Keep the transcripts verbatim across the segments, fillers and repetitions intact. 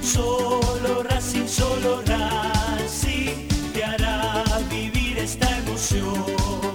Solo Racing, solo Racing te hará vivir esta emoción.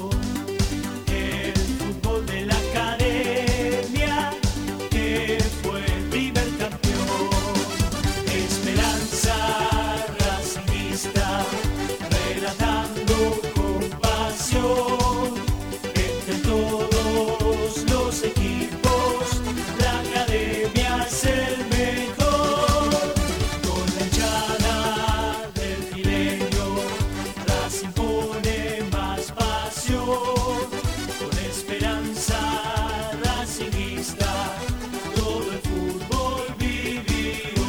El fútbol de la academia que fue el primer campeón. Esperanza racingista, relatando con pasión. Entre todos los equipos, la academia es el mejor. Con la hinchada del fileño, Racing pone más pasión. Con esperanza racingista, todo el fútbol vivió.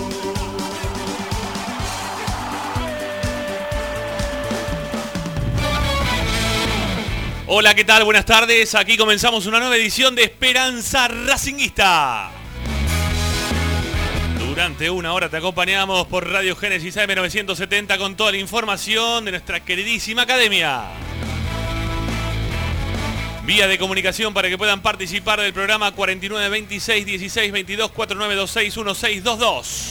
Hola, ¿qué tal? Buenas tardes. Aquí comenzamos una nueva edición de Esperanza Racinguista. Durante una hora te acompañamos por Radio Génesis A M novecientos setenta con toda la información de nuestra queridísima academia. Vía de comunicación para que puedan participar del programa cuarenta y nueve veintiséis dieciséis veintidós cuarenta y nueve veintiséis dieciséis veintidós.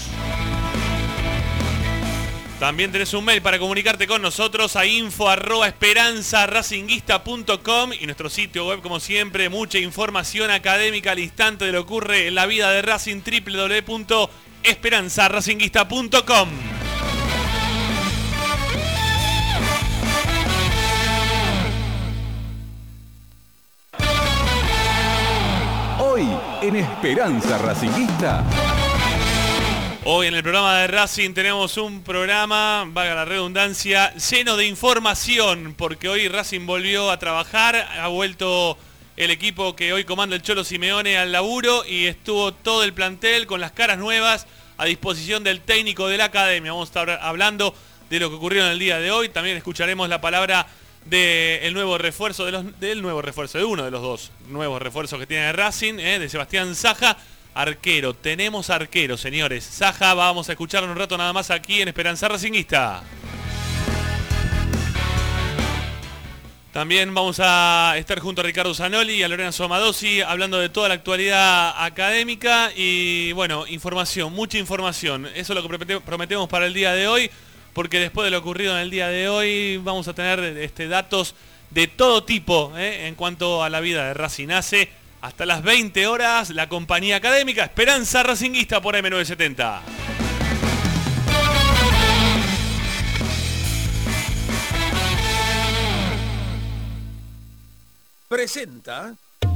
También tenés un mail para comunicarte con nosotros a info arroba esperanza racinguista punto com y nuestro sitio web, como siempre, mucha información académica al instante de lo que ocurre en la vida de Racing, doble u doble u doble u punto esperanza racinguista punto com. Hoy en Esperanza Racinguista. Hoy en el programa de Racing tenemos un programa, valga la redundancia, lleno de información, porque hoy Racing volvió a trabajar, ha vuelto el equipo que hoy comanda el Cholo Simeone al laburo y estuvo todo el plantel con las caras nuevas a disposición del técnico de la academia. Vamos a estar hablando de lo que ocurrió en el día de hoy, también escucharemos la palabra del nuevo refuerzo, de los, del nuevo refuerzo, de uno de los dos nuevos refuerzos que tiene Racing, eh, de Sebastián Saja. Arquero, tenemos arquero, señores. Saja, vamos a escucharlo un rato nada más aquí en Esperanza Racinguista. También vamos a estar junto a Ricardo Zanoli y a Lorena Somadossi hablando de toda la actualidad académica y, bueno, información, mucha información. Eso es lo que prometemos para el día de hoy, porque después de lo ocurrido en el día de hoy vamos a tener este, datos de todo tipo eh, en cuanto a la vida de Racing. Hace hasta las veinte horas, la compañía académica Esperanza Racinguista por M novecientos setenta. Presenta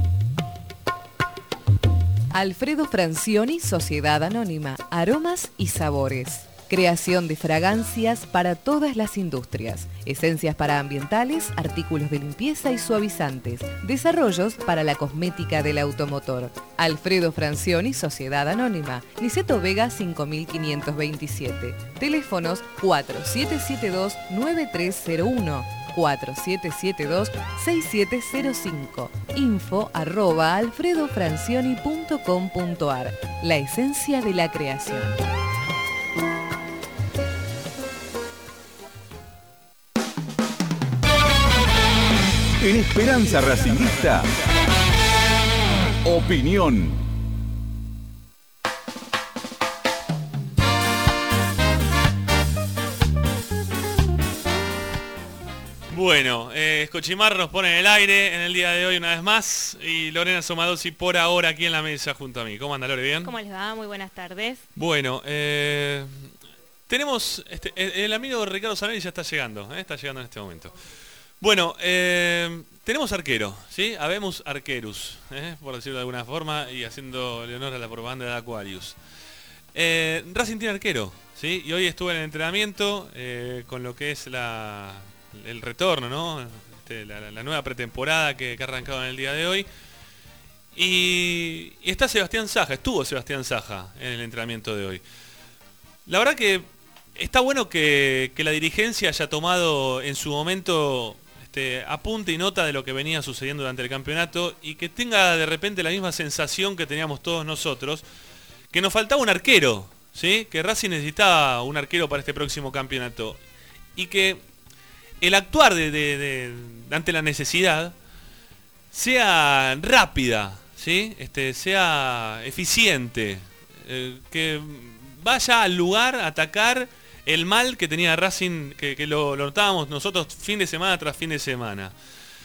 Alfredo Francioni, Sociedad Anónima, Aromas y Sabores. Creación de fragancias para todas las industrias. Esencias para ambientales, artículos de limpieza y suavizantes. Desarrollos para la cosmética del automotor. Alfredo Francioni, Sociedad Anónima. Niceto Vega cinco mil quinientos veintisiete. Teléfonos cuatro siete siete dos nueve tres cero uno. cuatro siete siete dos seis siete cero cinco. Info arroba alfredofrancioni punto com punto ar. La esencia de la creación. En Esperanza Racinguista, opinión. Bueno, eh, Escochimar nos pone en el aire en el día de hoy una vez más y Lorena Somadossi por ahora aquí en la mesa junto a mí. ¿Cómo anda, Lore? ¿Bien? ¿Cómo les va? Muy buenas tardes. Bueno, eh, tenemos, este, el, el amigo Ricardo Zanelli ya está llegando, eh, está llegando en este momento. Bueno, eh, tenemos arquero, ¿sí? Habemos arquerus, ¿eh? Por decirlo de alguna forma, y haciendo honor a la propaganda de Aquarius. Eh, Racing tiene arquero, ¿sí? Y hoy estuve en el entrenamiento eh, con lo que es la, el retorno, ¿no? Este, la, la nueva pretemporada que, que ha arrancado en el día de hoy. Y, y está Sebastián Saja, estuvo Sebastián Saja en el entrenamiento de hoy. La verdad que está bueno que, que la dirigencia haya tomado en su momento este, apunte y nota de lo que venía sucediendo durante el campeonato y que tenga de repente la misma sensación que teníamos todos nosotros, que nos faltaba un arquero, ¿sí? Que Racing necesitaba un arquero para este próximo campeonato y que el actuar de, de, de, de ante la necesidad sea rápida, ¿sí? Este, sea eficiente, eh, que vaya al lugar a atacar el mal que tenía Racing, que, que lo, lo notábamos nosotros fin de semana tras fin de semana.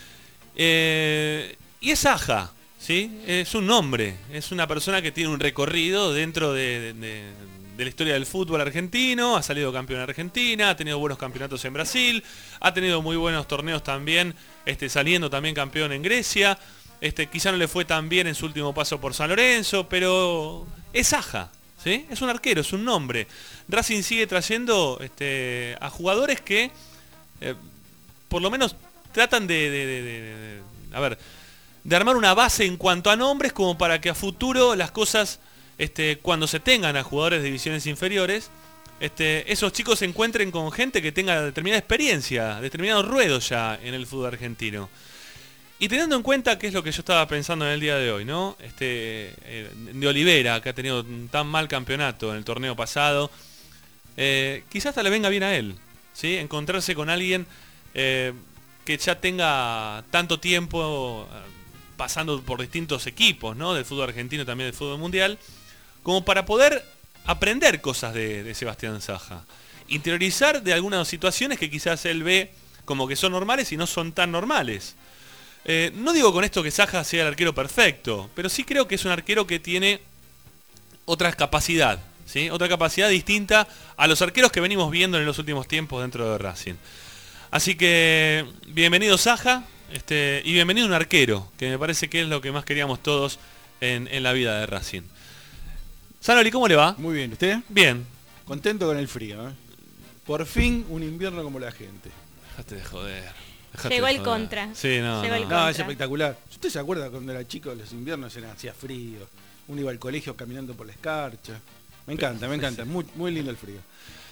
Eh, y es Saja, ¿sí? Es un nombre, es una persona que tiene un recorrido dentro de, de, de, de la historia del fútbol argentino, ha salido campeón en Argentina, ha tenido buenos campeonatos en Brasil, ha tenido muy buenos torneos también, este, saliendo también campeón en Grecia. Este, quizá no le fue tan bien en su último paso por San Lorenzo, pero es Saja, ¿sí? Es un arquero, es un nombre. Racing sigue trayendo este, a jugadores que eh, por lo menos tratan de, de, de, de, de, a ver, de armar una base en cuanto a nombres como para que a futuro las cosas, este, cuando se tengan a jugadores de divisiones inferiores, este, esos chicos se encuentren con gente que tenga determinada experiencia, determinado ruedo ya en el fútbol argentino. Y teniendo en cuenta qué es lo que yo estaba pensando en el día de hoy, ¿no? Este, eh, de Olivera, que ha tenido un tan mal campeonato en el torneo pasado, eh, quizás hasta le venga bien a él, ¿sí? Encontrarse con alguien eh, que ya tenga tanto tiempo eh, pasando por distintos equipos, ¿no? Del fútbol argentino, también del fútbol mundial, como para poder aprender cosas de, de Sebastián Saja. Interiorizar de algunas situaciones que quizás él ve como que son normales y no son tan normales. Eh, no digo con esto que Saja sea el arquero perfecto, pero sí creo que es un arquero que tiene otra capacidad, ¿sí? Otra capacidad distinta a los arqueros que venimos viendo en los últimos tiempos dentro de Racing. Así que bienvenido Saja, este, y bienvenido un arquero, que me parece que es lo que más queríamos todos en, en la vida de Racing. Sanoli, ¿cómo le va? Muy bien, ¿usted? Bien. Contento con el frío, ¿eh? Por fin un invierno como la gente. Dejate de joder. Dejate Llegó de el joder. contra. Sí, no, Llegó el no. contra. No, es espectacular. ¿Usted se acuerda cuando era chico los inviernos eran, hacía frío? Uno iba al colegio caminando por la escarcha. Me encanta, me encanta. Muy, muy lindo el frío.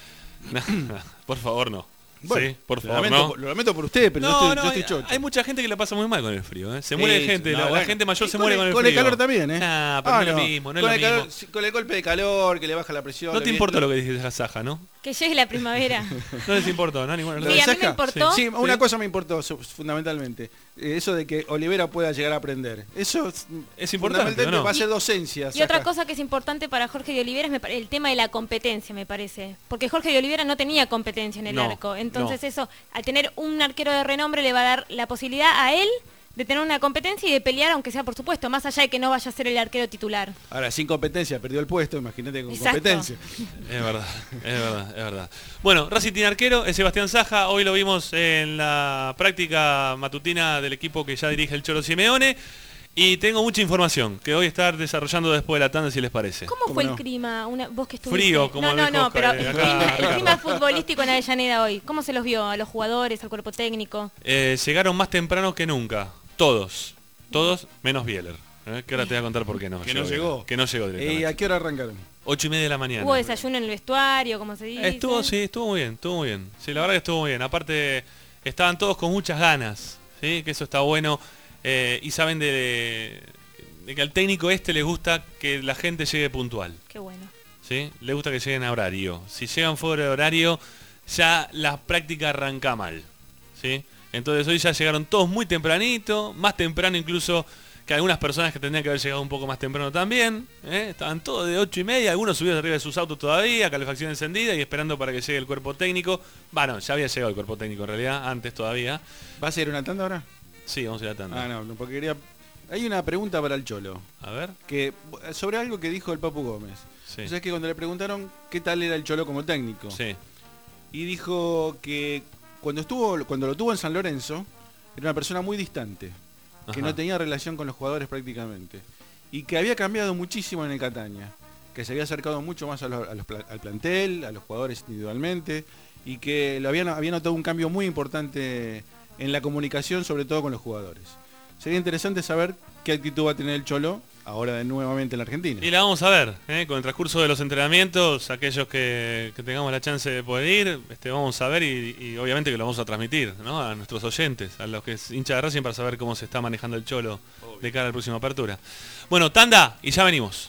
Por favor, no. Bueno, sí, por lo favor, lamento, no. por- lo lamento por usted, pero No, yo estoy, no, yo estoy hay, chocho. hay mucha gente que la pasa muy mal con el frío, ¿eh? Se muere de Sí, gente, no, la, la bueno. gente mayor Y se con muere el- con el con frío. el calor también, ¿eh? Nah, pero Ah, no es lo no. mismo, no es con lo el calor- mismo. sí, con el golpe de calor que le baja la presión. No le te viene- importa lo que dice Saja, ¿no? Que llegue la primavera. No les importó, ¿no? Ninguna. ¿Lo Sí, de a mí me Saja? importó. Sí, una Sí. cosa me importó su- fundamentalmente. Eh, eso de que Olivera pueda llegar a aprender. Eso es, Es importante, fundamentalmente ¿o no? va a ser docencia. Y otra Saja. cosa que es importante para Jorge de Olivera es me pare- el tema de la competencia, me parece. Porque Jorge de Olivera no tenía competencia en el No, arco. Entonces no. eso, al tener un arquero de renombre, le va a dar la posibilidad a él de tener una competencia y de pelear, aunque sea por supuesto, más allá de que no vaya a ser el arquero titular. Ahora, sin competencia perdió el puesto, imagínate con Exacto. competencia. Es verdad, es verdad, es verdad. Bueno, Racing tiene arquero, es Sebastián Saja. Hoy lo vimos en la práctica matutina del equipo que ya dirige el Cholo Simeone. Y tengo mucha información que voy a estar desarrollando después de la tanda, si les parece. ¿Cómo, ¿Cómo fue no? el clima? Una, vos que estuviste. Frío, como No, no, dijo no, pero acá, el acá, clima, el Ricardo. clima futbolístico en Avellaneda hoy. ¿Cómo se los vio a los jugadores, al cuerpo técnico? Eh, llegaron más temprano que nunca. Todos. Todos, menos Bieler. ¿eh? Que ahora te voy a contar por qué no. Que no llegó. Que no llegó ¿Y directamente. a qué hora arrancaron? Ocho y media de la mañana. ¿Hubo desayuno en el vestuario, como se dice? Estuvo, sí, estuvo muy bien, estuvo muy bien. Sí, la verdad que estuvo muy bien. Aparte, estaban todos con muchas ganas, ¿sí? Que eso está bueno. Eh, y saben de, de que al técnico este le gusta que la gente llegue puntual, Qué bueno. ¿sí? Le gusta que lleguen a horario. Si llegan fuera de horario, ya la práctica arranca mal, ¿sí? Entonces hoy ya llegaron todos muy tempranito, más temprano incluso que algunas personas que tendrían que haber llegado un poco más temprano también, ¿eh? Estaban todos de ocho y media, algunos subidos arriba de sus autos todavía, calefacción encendida y esperando para que llegue el cuerpo técnico. Bueno, ya había llegado el cuerpo técnico en realidad, antes todavía. ¿Va a ser una tanda ahora? Sí, vamos a ir a la tanda. Ah, no, no, porque quería... Hay una pregunta para el Cholo, A ver. que sobre algo que dijo el Papu Gómez. Sí. O sea, es que cuando le preguntaron qué tal era el Cholo como técnico, Sí. y dijo que cuando estuvo, cuando lo tuvo en San Lorenzo, era una persona muy distante, que Ajá. no tenía relación con los jugadores prácticamente, y que había cambiado muchísimo en el Catania, que se había acercado mucho más a los- a los pla- al plantel, a los jugadores individualmente, y que lo había, había notado un cambio muy importante en la comunicación, sobre todo con los jugadores. Sería interesante saber qué actitud va a tener el Cholo ahora de nuevamente en la Argentina. Y la vamos a ver, ¿eh? Con el transcurso de los entrenamientos, aquellos que, que tengamos la chance de poder ir, este, vamos a ver y, y obviamente que lo vamos a transmitir, ¿no? A nuestros oyentes, a los que es hincha de Racing, para saber cómo se está manejando el Cholo de cara a la próxima apertura. Bueno, tanda y ya venimos.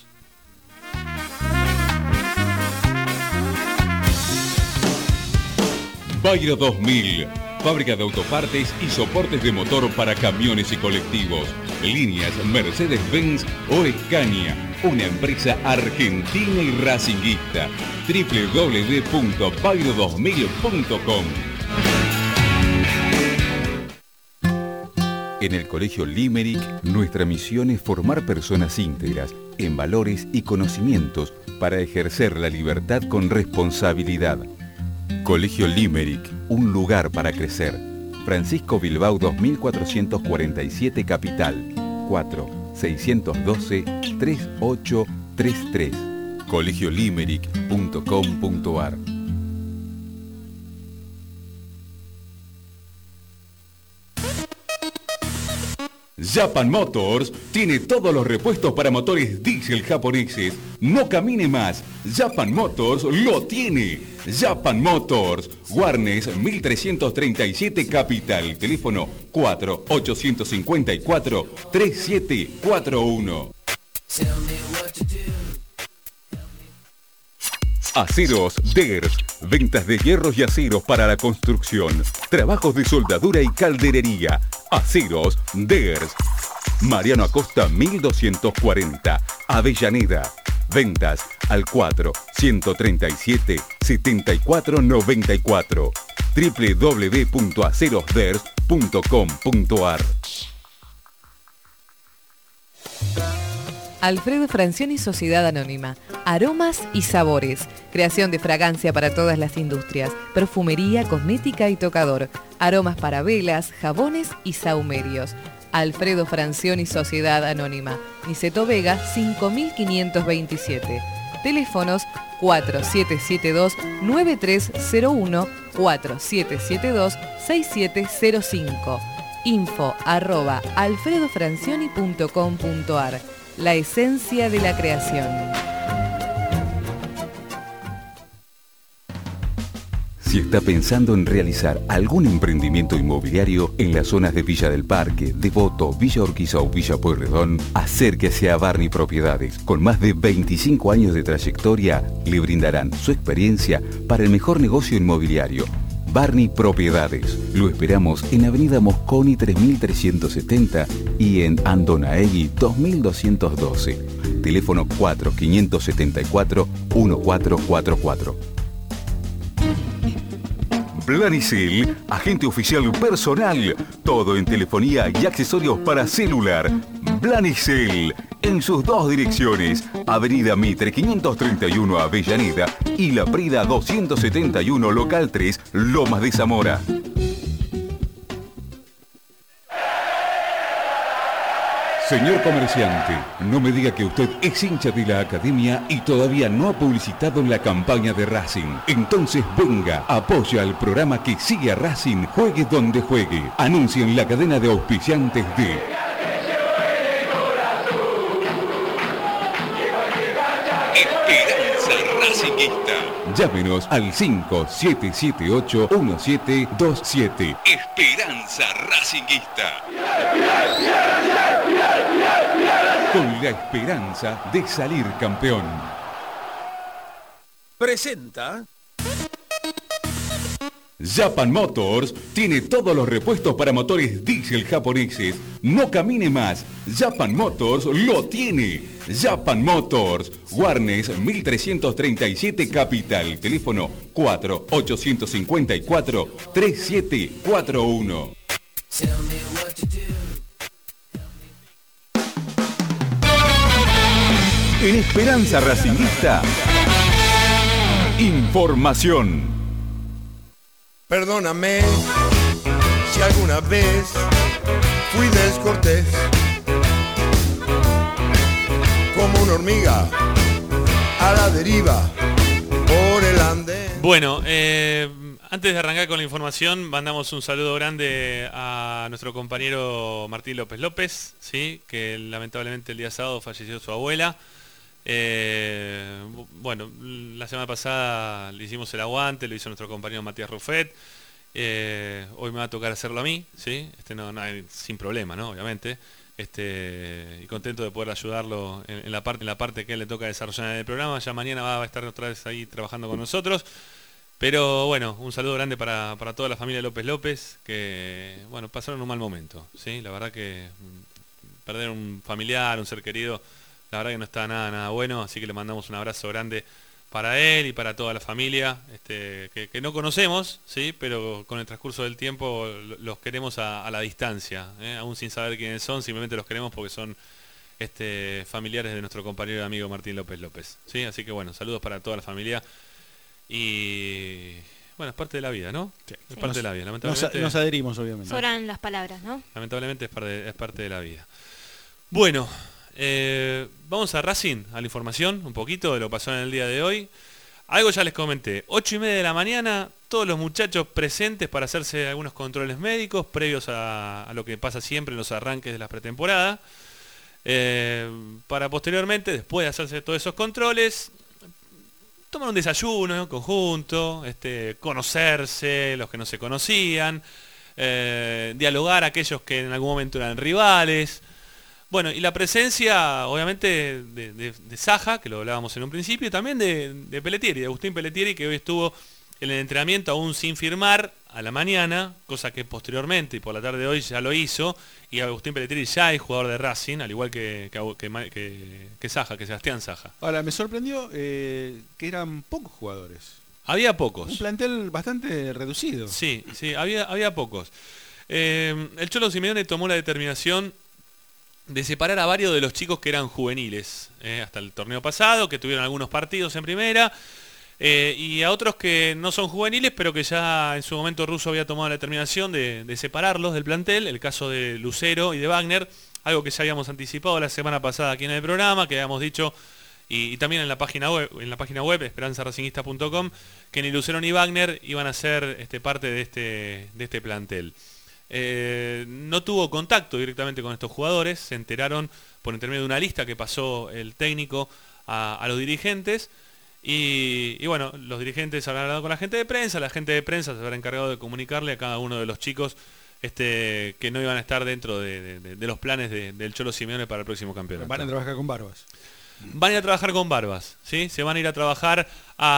Bayro dos mil, fábrica de autopartes y soportes de motor para camiones y colectivos. Líneas Mercedes-Benz o Scania, una empresa argentina y racinguista. doble u doble u doble u punto pairo dos mil punto com. En el Colegio Limerick, nuestra misión es formar personas íntegras en valores y conocimientos para ejercer la libertad con responsabilidad. Colegio Limerick, un lugar para crecer. Francisco Bilbao dos mil cuatrocientos cuarenta y siete Capital. cuatro seiscientos doce treinta y ocho treinta y tres. colegio limerick punto com punto ar. Japan Motors tiene todos los repuestos para motores diésel japoneses. No camine más. Japan Motors lo tiene. Japan Motors. Warnes mil trescientos treinta y siete Capital. Teléfono cuatro ochocientos cincuenta y cuatro treinta y siete cuarenta y uno. Aceros Ders. Ventas de hierros y aceros para la construcción. Trabajos de soldadura y calderería. Aceros Ders. Mariano Acosta mil doscientos cuarenta. Avellaneda. Ventas al cuatro ciento treinta y siete setenta y cuatro noventa y cuatro. doble u doble u doble u punto aceros ders punto com punto ar. Alfredo Francioni Sociedad Anónima. Aromas y sabores. Creación de fragancia para todas las industrias. Perfumería, cosmética y tocador. Aromas para velas, jabones y sahumerios. Alfredo Francioni Sociedad Anónima. Niceto Vega cinco mil quinientos veintisiete. Teléfonos cuatro siete siete dos nueve tres cero uno, cuatro siete siete dos seis siete cero cinco. Info arroba alfredofrancioni punto com punto ar. La esencia de la creación. Si está pensando en realizar algún emprendimiento inmobiliario en las zonas de Villa del Parque, Devoto, Villa Urquiza o Villa Pueyrredón, acérquese a Barney Propiedades. Con más de veinticinco años de trayectoria, le brindarán su experiencia para el mejor negocio inmobiliario. Barney Propiedades. Lo esperamos en Avenida Mosconi tres mil trescientos setenta y en Andonaegui dos mil doscientos doce. Teléfono cuatro cinco siete cuatro uno cuatro cuatro cuatro. Planicel, agente oficial personal. Todo en telefonía y accesorios para celular. Planicel, en sus dos direcciones, Avenida Mitre quinientos treinta y uno Avellaneda y La Prida doscientos setenta y uno Local tres, Lomas de Zamora. Señor comerciante, no me diga que usted es hincha de la academia y todavía no ha publicitado en la campaña de Racing. Entonces venga, apoya al programa que sigue a Racing, juegue donde juegue. Anuncie en la cadena de auspiciantes de Esperanza Racinguista. Llámenos al cinco siete siete ocho uno siete dos siete. Esperanza Racinguista. Con la esperanza de salir campeón. Presenta. Japan Motors tiene todos los repuestos para motores diésel japoneses. No camine más. Japan Motors lo tiene. Japan Motors. Warnes mil trescientos treinta y siete Capital. Teléfono cuatro ochocientos cincuenta y cuatro treinta y siete cuarenta y uno. En Esperanza Racinguista, información. Perdóname si alguna vez fui descortés, como una hormiga a la deriva por el andén. Bueno, eh, antes de arrancar con la información, mandamos un saludo grande a nuestro compañero Martín López López, ¿sí? Que lamentablemente el día sábado falleció su abuela. Eh, bueno, la semana pasada le hicimos el aguante, lo hizo nuestro compañero Matías Ruffet. Eh, hoy me va a tocar hacerlo a mí, ¿sí? Este no, no sin problema, ¿no? Obviamente. Este, y contento de poder ayudarlo en, en la parte en la parte que a él le toca desarrollar en el programa. Ya mañana va a estar otra vez ahí trabajando con nosotros. Pero bueno, un saludo grande para, para toda la familia López López, que bueno, pasaron un mal momento, ¿sí? La verdad que mm, perder un familiar, un ser querido, la verdad que no está nada, nada bueno, así que le mandamos un abrazo grande para él y para toda la familia, este, que, que no conocemos, ¿sí? Pero con el transcurso del tiempo los queremos a, a la distancia, ¿eh? Aún sin saber quiénes son, simplemente los queremos porque son este, familiares de nuestro compañero y amigo Martín López López, ¿sí? Así que bueno, saludos para toda la familia. Y bueno, es parte de la vida, ¿no? Sí. Es parte Nos- de la vida. Nos, Lamentablemente, nos adherimos, obviamente. Sobran las palabras, ¿no? lamentablemente es, parte, es parte de la vida. Bueno, eh, vamos a Racing, a la información, un poquito de lo que pasó en el día de hoy. Algo ya les comenté, ocho y media de la mañana, todos los muchachos presentes para hacerse algunos controles médicos previos a, a lo que pasa siempre en los arranques de la pretemporada. Eh, para posteriormente, después de hacerse todos esos controles, tomar un desayuno en conjunto, este, conocerse, los que no se conocían, eh, dialogar aquellos que en algún momento eran rivales. Bueno, y la presencia, obviamente, de, de, de Saja, que lo hablábamos en un principio, y también de, de Pelletieri, de Agustín Pelletieri, que hoy estuvo en el entrenamiento aún sin firmar a la mañana, cosa que posteriormente y por la tarde de hoy ya lo hizo, y Agustín Pelletieri ya es jugador de Racing, al igual que, que, que, que, que Saja, que Sebastián Saja. Ahora, me sorprendió eh, que eran pocos jugadores. Había pocos. Un plantel bastante reducido. Sí, sí, había, había pocos. Eh, el Cholo Simeone tomó la determinación de separar a varios de los chicos que eran juveniles, eh, hasta el torneo pasado, que tuvieron algunos partidos en primera, eh, y a otros que no son juveniles, pero que ya en su momento Russo había tomado la determinación de, de separarlos del plantel, el caso de Lucero y de Wagner, algo que ya habíamos anticipado la semana pasada aquí en el programa, que habíamos dicho, y, y también en la página web, en la página web esperanza racingista punto com, que ni Lucero ni Wagner iban a ser este, parte de este, de este plantel. Eh, no tuvo contacto directamente con estos jugadores, se enteraron por intermedio de una lista que pasó el técnico a, a los dirigentes y, y bueno, los dirigentes habrán hablado con la gente de prensa, la gente de prensa se habrá encargado de comunicarle a cada uno de los chicos este, que no iban a estar dentro de, de, de, de los planes de, del Cholo Simeone para el próximo campeonato. Van a trabajar con barbas. Van a ir a trabajar con barbas, ¿sí? Se van a ir a trabajar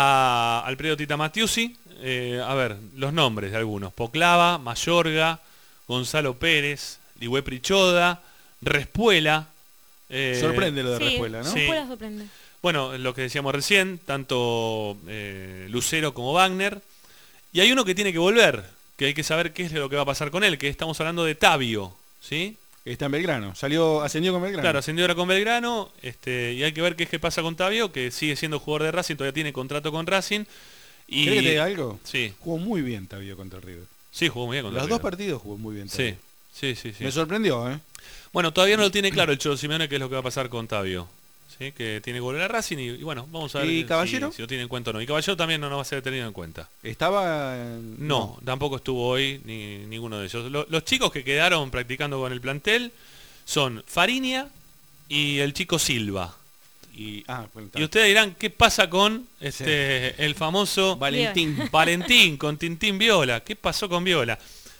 a Alfredo Tita Matiusi, eh, a ver, los nombres de algunos, Poclava, Mayorga, Gonzalo Pérez, Ligüe Prichoda, Respuela. Eh, Sorprende lo de Sí, Respuela, ¿no? Sí. Respuela sorprende. Bueno, lo que decíamos recién, tanto eh, Lucero como Wagner. Y hay uno que tiene que volver, que hay que saber qué es lo que va a pasar con él, que estamos hablando de Tabio, ¿sí? Está en Belgrano. Salió, ascendió con Belgrano. Claro, ascendió ahora con Belgrano, este, y hay que ver qué es que pasa con Tabio, que sigue siendo jugador de Racing, todavía tiene contrato con Racing. Y... ¿Querés que te diga algo? Sí, Jugó muy bien Tabio contra River. sí, jugó muy bien contra Los River. dos partidos jugó muy bien Sí, Tabio. sí, sí, sí. Me sorprendió, ¿eh? Bueno, todavía no lo tiene claro el Cholo Simeone qué es lo que va a pasar con Tabio. ¿Sí? Que tiene que volver a Racing y, y bueno, vamos a ver ¿Y si- Caballero? Si, lo tiene en cuenta o no. Y Caballero también no, no va a ser tenido en cuenta. Estaba... en- No, tampoco estuvo hoy ni ninguno de ellos. Lo- los chicos que quedaron practicando con el plantel son Fariña y el chico Silva. Y, ah, bueno, está. Y ustedes dirán, ¿qué pasa con este el famoso Valentín. Valentín, con Tintín Viola? ¿Qué pasó con Viola?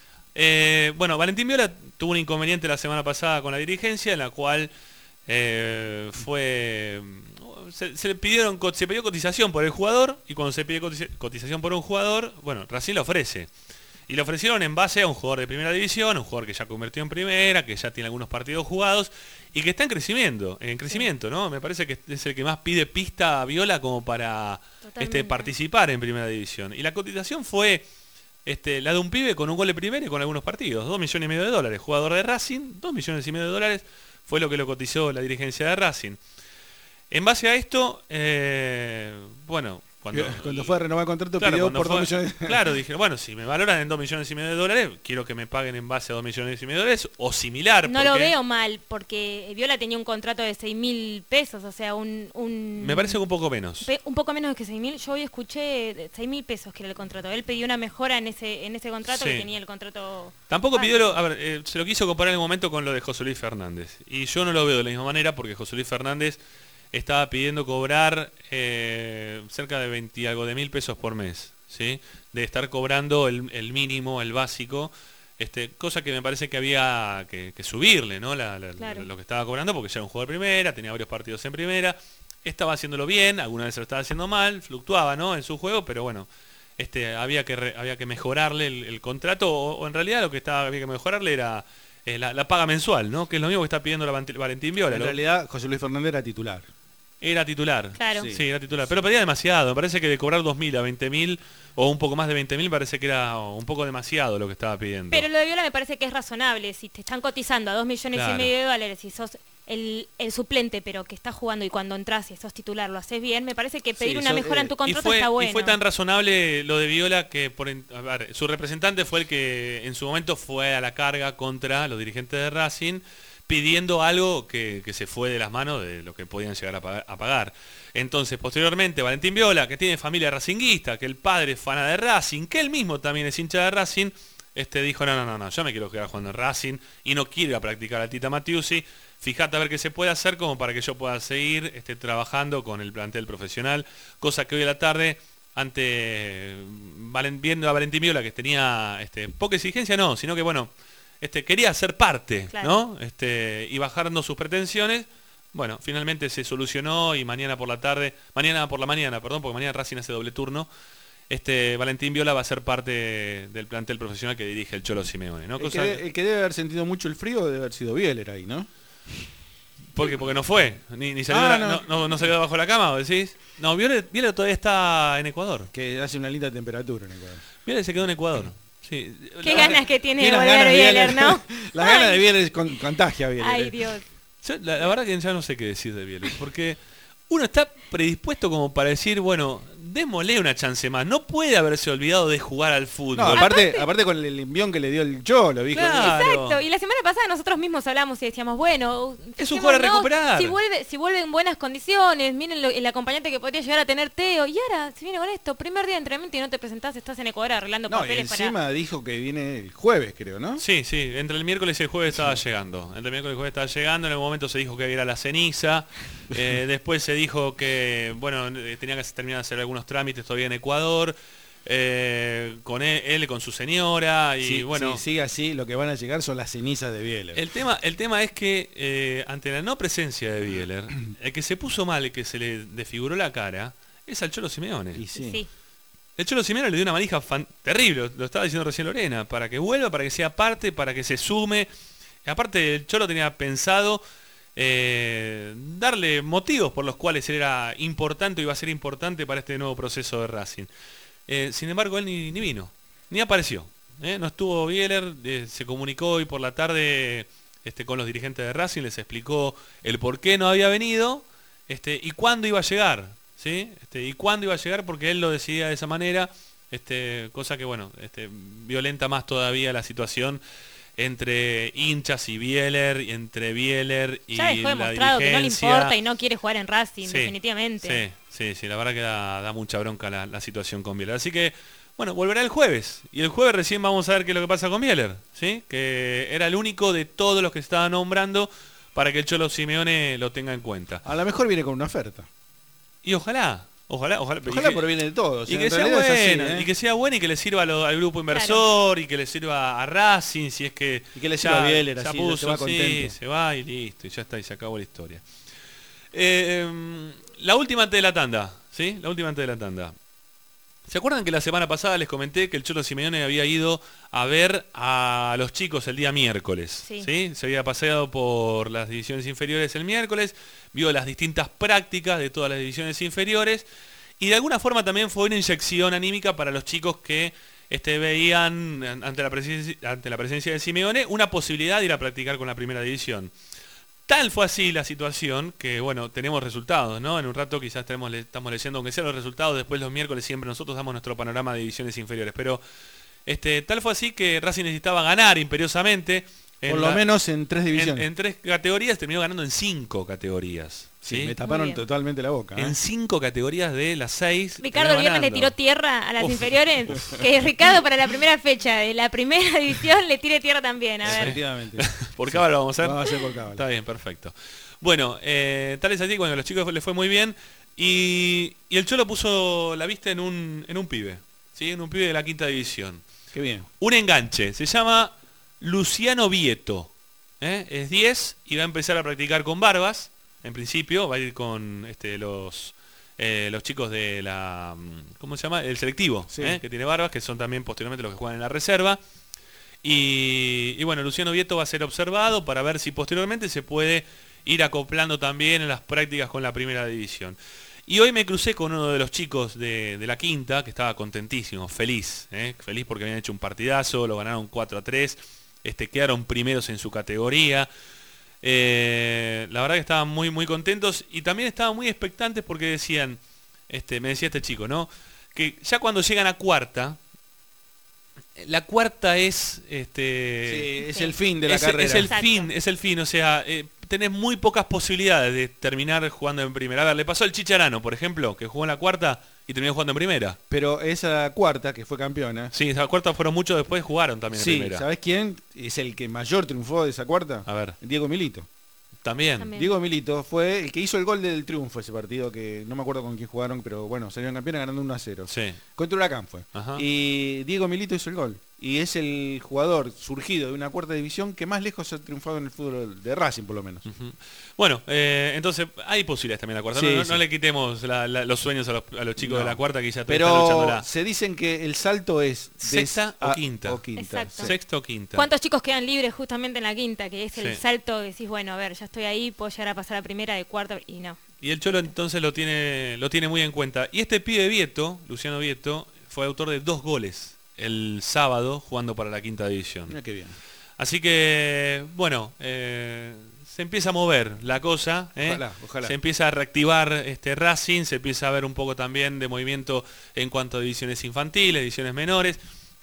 Eh, bueno, Valentín Viola tuvo un inconveniente la semana pasada con la dirigencia, en la cual eh, fue se, se le pidieron co- se pidió cotización por el jugador, y cuando se pide cotiza- cotización por un jugador, bueno, Racing lo ofrece. Y lo ofrecieron en base a un jugador de primera división, un jugador que ya convirtió en primera, que ya tiene algunos partidos jugados y que está en crecimiento, en crecimiento, ¿no? Me parece que es el que más pide pista a Viola como para Totalmente. este, participar en primera división. Y la cotización fue este, la de un pibe con un gol de primera y con algunos partidos, dos millones y medio de dólares. Jugador de Racing, dos millones y medio de dólares fue lo que lo cotizó la dirigencia de Racing. En base a esto, eh, bueno, cuando, Cuando fue a renovar el contrato Claro, pidió cuando por fue- dos millones. Claro, dije, bueno, si me valoran en dos millones y medio de dólares, quiero que me paguen en base a dos millones y medio de dólares o similar. No lo porque veo mal, porque Viola tenía un contrato de seis mil pesos, o sea, un, un... Me parece que un poco menos. Pe- un poco menos que seis mil. Yo hoy escuché seis mil pesos que era el contrato. Él pidió una mejora en ese en ese contrato Sí. que tenía el contrato. Tampoco Ah, pidió, lo- a ver, eh, se lo quiso comparar en el momento con lo de José Luis Fernández. Y yo no lo veo de la misma manera porque José Luis Fernández estaba pidiendo cobrar eh, cerca de veinte y algo de mil pesos por mes, ¿sí? De estar cobrando el, el mínimo, el básico, este, cosa que me parece que había que, que subirle, ¿no? La- la- Claro. Lo que estaba cobrando, porque ya era un jugador de primera, tenía varios partidos en primera, estaba haciéndolo bien, alguna vez lo estaba haciendo mal, fluctuaba, ¿no? En su juego, pero bueno, este, había que re, había que mejorarle el, el contrato, o, o en realidad lo que estaba había que mejorarle era eh, la, la paga mensual, ¿no? Que es lo mismo que está pidiendo la Valentín Viola. En ¿no? realidad, José Luis Fernández era titular. Era titular. Claro. Sí, era titular. Pero pedía demasiado. Me parece que de cobrar dos mil a veinte mil o un poco más de veinte mil parece que era un poco demasiado lo que estaba pidiendo. Pero lo de Viola me parece que es razonable. Si te están cotizando a dos millones Claro. y medio de dólares y sos el, el suplente, pero que estás jugando y cuando entras y sos titular lo haces bien, me parece que pedir Sí, una so- mejora en tu eh, y contrato fue, está bueno. y fue tan razonable lo de Viola que por en- a ver, su representante fue el que en su momento fue a la carga contra los dirigentes de Racing pidiendo algo que, que se fue de las manos de lo que podían llegar a pagar, a pagar. Entonces, posteriormente, Valentín Viola, que tiene familia racinguista, que el padre es fana de Racing, que él mismo también es hincha de Racing, este dijo, no, no, no, no, yo me quiero quedar jugando en Racing y no quiero ir a practicar a Tita Matiusi. Fíjate a ver qué se puede hacer como para que yo pueda seguir este, trabajando con el plantel profesional, cosa que hoy a la tarde, ante Valen- viendo a Valentín Viola, que tenía este, poca exigencia, no, sino que bueno, este, quería ser parte, Claro. ¿no? Este, y bajando sus pretensiones. Bueno, finalmente se solucionó y mañana por la tarde, mañana por la mañana, perdón, porque mañana Racing hace doble turno. Este Valentín Viola va a ser parte del plantel profesional que dirige el Cholo Simeone, ¿no? El, Cosa- que, de- el que debe haber sentido mucho el frío debe haber sido Bieler ahí, ¿no? porque porque no fue, ni, ni salió Ah, de la- no. no, no, no salió debajo de la cama, ¿vos decís? No, Viola, Viola todavía está en Ecuador. Que hace una linda temperatura en Ecuador. Viola se quedó en Ecuador. Sí. Qué ganas que tiene de Tiene las volver ganas de Bieler, ¿no? Las ganas de Bieler con, contagia a Bieler. Ay, eh. Dios. Yo, la, la verdad que ya no sé qué decir de Viola, porque uno está predispuesto como para decir, bueno, démosle una chance más. No puede haberse olvidado de jugar al fútbol. No, aparte, aparte con el envión que le dio el Cholo, dijo. Claro. Exacto. Y la semana pasada nosotros mismos hablamos y decíamos, bueno, Es un jugador a fijémonos recuperar. Si vuelve, si vuelve en buenas condiciones, miren lo- el acompañante que podría llegar a tener Teo. Y ahora, si viene con esto, primer día de entrenamiento y no te presentás, estás en Ecuador arreglando No, y papeles encima para. dijo que viene el jueves, creo, ¿no? Sí, sí, entre el miércoles y el jueves estaba llegando. Entre el miércoles y el jueves estaba llegando, en algún momento se dijo que era la ceniza, eh, después se dijo que, bueno, eh, tenía que terminar de hacer algunos trámites todavía en Ecuador, eh, con él, él con su señora, y Sí, bueno... si sigue así, lo que van a llegar son las cenizas de Bieler. El tema, el tema es que eh, ante la no presencia de Bieler, el que se puso mal, el que se le desfiguró la cara, es al Cholo Simeone. Y sí. Sí. El Cholo Simeone le dio una manija fan- terrible, lo estaba diciendo recién Lorena, para que vuelva, para que sea parte, para que se sume. Y aparte el Cholo tenía pensado eh, darle motivos por los cuales él era importante o iba a ser importante para este nuevo proceso de Racing. Eh, sin embargo, él ni, ni vino, ni apareció. ¿eh? No estuvo Bieler, eh, se comunicó hoy por la tarde este, con los dirigentes de Racing, les explicó el por qué no había venido este, y cuándo iba a llegar. ¿Sí? Este, y cuándo iba a llegar porque él lo decidía de esa manera, este, cosa que bueno, este, violenta más todavía la situación entre hinchas y Bieler, y entre Bieler y Ya dejó la demostrado que no le dirigencia. importa y no quiere jugar en Racing, Sí, definitivamente. Sí, sí, sí, la verdad que da, da mucha bronca la, la situación con Bieler. Así que, bueno, volverá el jueves. Y el jueves recién vamos a ver qué es lo que pasa con Bieler, ¿sí? Que era el único de todos los que se estaba nombrando para que el Cholo Simeone lo tenga en cuenta. A lo mejor viene con una oferta. Y ojalá, ojalá, ojalá. y Ojalá que- por bien de todos. Y en que, sea realidad es así, buena, ¿eh? y que sea buena y que le sirva a lo- al grupo inversor y que le sirva a Racing si es que Y que le sirva a Bieler, ya así, puso, se va sí, contento. se va y listo, y ya está, y se acabó la historia. Eh, em, la última antes de la tanda, ¿sí? La última antes de la tanda. ¿Se acuerdan que la semana pasada les comenté que el Cholo Simeone había ido a ver a los chicos el día miércoles? Sí. ¿sí? Se había paseado por las divisiones inferiores el miércoles, vio las distintas prácticas de todas las divisiones inferiores y de alguna forma también fue una inyección anímica para los chicos que este, veían ante la, presencia, ante la presencia de Simeone una posibilidad de ir a practicar con la primera división. Tal fue así la situación que, bueno, tenemos resultados, ¿no? En un rato quizás tenemos, le- estamos leyendo, aunque sean los resultados, después los miércoles siempre nosotros damos nuestro panorama de divisiones inferiores. Pero este, tal fue así que Racing necesitaba ganar imperiosamente. en Por lo la- menos en tres en, divisiones. en tres categorías, terminó ganando en cinco categorías. Sí, ¿sí? me taparon bien. totalmente la boca. ¿eh? En cinco categorías de las seis. Ricardo terminó el viernes le ganando. tiró tierra a las Uf. inferiores. Que Ricardo para la primera fecha de la primera división le tire tierra también. A ver. Efectivamente. Por cábala vamos a ver. Vamos a hacer por cábala. Está bien, perfecto. Bueno, eh, tal es así, cuando a los chicos les fue muy bien y, y el Cholo puso la vista en un, en un pibe, ¿sí? En un pibe de la quinta división. Qué bien. Un enganche, se llama Luciano Vieto, ¿eh? Es diez y va a empezar a practicar con Barbas, en principio, va a ir con este, los eh, los chicos de la, ¿cómo se llama? El selectivo, Sí. ¿eh? Que tiene Barbas, que son también posteriormente los que juegan en la reserva. Y, y bueno, Luciano Vieto va a ser observado para ver si posteriormente se puede ir acoplando también en las prácticas con la primera división. Y hoy me crucé con uno de los chicos de, de la quinta, que estaba contentísimo, feliz, ¿eh? feliz porque habían hecho un partidazo, lo ganaron cuatro a tres, este, quedaron primeros en su categoría. Eh, la verdad que estaban muy muy contentos y también estaban muy expectantes porque decían, este, me decía este chico, ¿no? Que ya cuando llegan a cuarta, la cuarta es este Sí, es el fin de la es, carrera. es el Exacto. fin, es el fin, o sea, eh, tenés muy pocas posibilidades de terminar jugando en primera. A ver, le pasó al Chicharano, por ejemplo, que jugó en la cuarta y terminó jugando en primera. Pero esa cuarta, que fue campeona, Sí, esa cuarta fueron muchos después, jugaron también sí, en primera. ¿sabés quién es el que mayor triunfó de esa cuarta? A ver, Diego Milito. también. También. Diego Milito fue el que hizo el gol del triunfo ese partido, que no me acuerdo con quién jugaron, pero bueno, salieron campeones ganando uno a cero. Sí. Contra Huracán fue. Ajá. Y Diego Milito hizo el gol. Y es el jugador surgido de una cuarta división que más lejos ha triunfado en el fútbol de Racing, por lo menos. Ujú. Bueno, eh, entonces hay posibilidades también en la cuarta. Sí, no, no- sí. no le quitemos la- la- los sueños a los, a los chicos No. de la cuarta que ya están luchando Pero la se dicen que el salto es de Sexta o a- quinta. o quinta, Exacto. sí. sexta o quinta. ¿Cuántos chicos quedan libres justamente en la quinta? Que es el Sí. salto que decís, bueno, a ver, ya estoy ahí, puedo llegar a pasar a primera, de cuarta, y no. Y el Cholo entonces lo tiene, lo tiene muy en cuenta. Y este pibe Vieto, Luciano Vieto, fue autor de dos goles el sábado jugando para la quinta división. Mira qué bien. Así que, bueno, eh, se empieza a mover la cosa. ¿eh? Ojalá, ojalá. Se empieza a reactivar este Racing, se empieza a ver un poco también de movimiento en cuanto a divisiones infantiles, divisiones menores.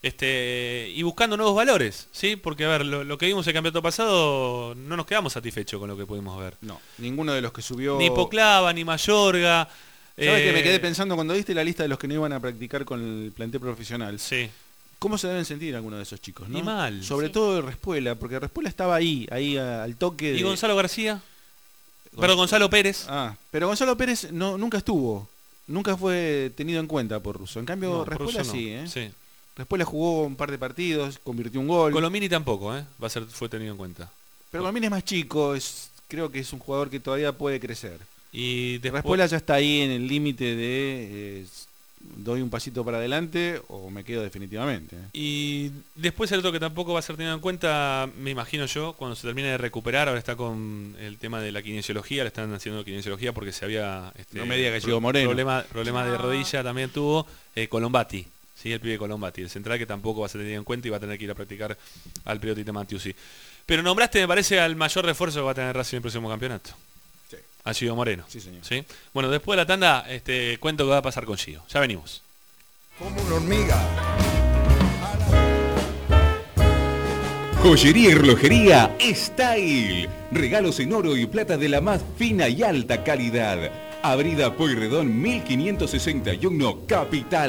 Este, y buscando nuevos valores, ¿sí? Porque, a ver, lo, lo que vimos el campeonato pasado, no nos quedamos satisfechos con lo que pudimos ver. No, ninguno de los que subió... Ni Poclava, ni Mayorga. ¿Sabes eh, que me quedé pensando cuando diste la lista de los que no iban a practicar con el plantel profesional? Sí. ¿Cómo se deben sentir algunos de esos chicos, no? Y mal. Sobre Sí. todo Respuela, porque Respuela estaba ahí, ahí a- al toque de... ¿Y Gonzalo García? Perdón, Gonzalo Pérez. Ah, pero Gonzalo Pérez no, nunca estuvo, nunca fue tenido en cuenta por Russo. En cambio, No, por Respuela eso no. sí, ¿eh? Sí. Respuela jugó un par de partidos, convirtió un gol. Colomini tampoco, ¿eh? Va a ser, fue tenido en cuenta. Pero Colomini es más chico, es, creo que es un jugador que todavía puede crecer. Y después, Respuela ya está ahí en el límite de eh, doy un pasito para adelante o me quedo definitivamente. ¿eh? y después el otro que tampoco va a ser tenido en cuenta, me imagino yo, cuando se termine de recuperar, ahora está con el tema de la kinesiología, le están haciendo kinesiología porque se había... Este, No me diga que llegó Moreno. Problema, problema de No. rodilla también tuvo eh, Colombati. Sí, el pibe Colombati, el central que tampoco va a ser tenido en cuenta y va a tener que ir a practicar al Periodita Matiusi. Pero nombraste, me parece, al mayor refuerzo que va a tener Racing en el próximo campeonato. Sí. A Gio Moreno. Sí, señor. ¿Sí? Bueno, después de la tanda, este, cuento que va a pasar con Gio. Ya venimos. Como una hormiga. Joyería y relojería Style. Regalos en oro y plata de la más fina y alta calidad. Avenida Pueyrredón mil quinientos sesenta y uno, Capital.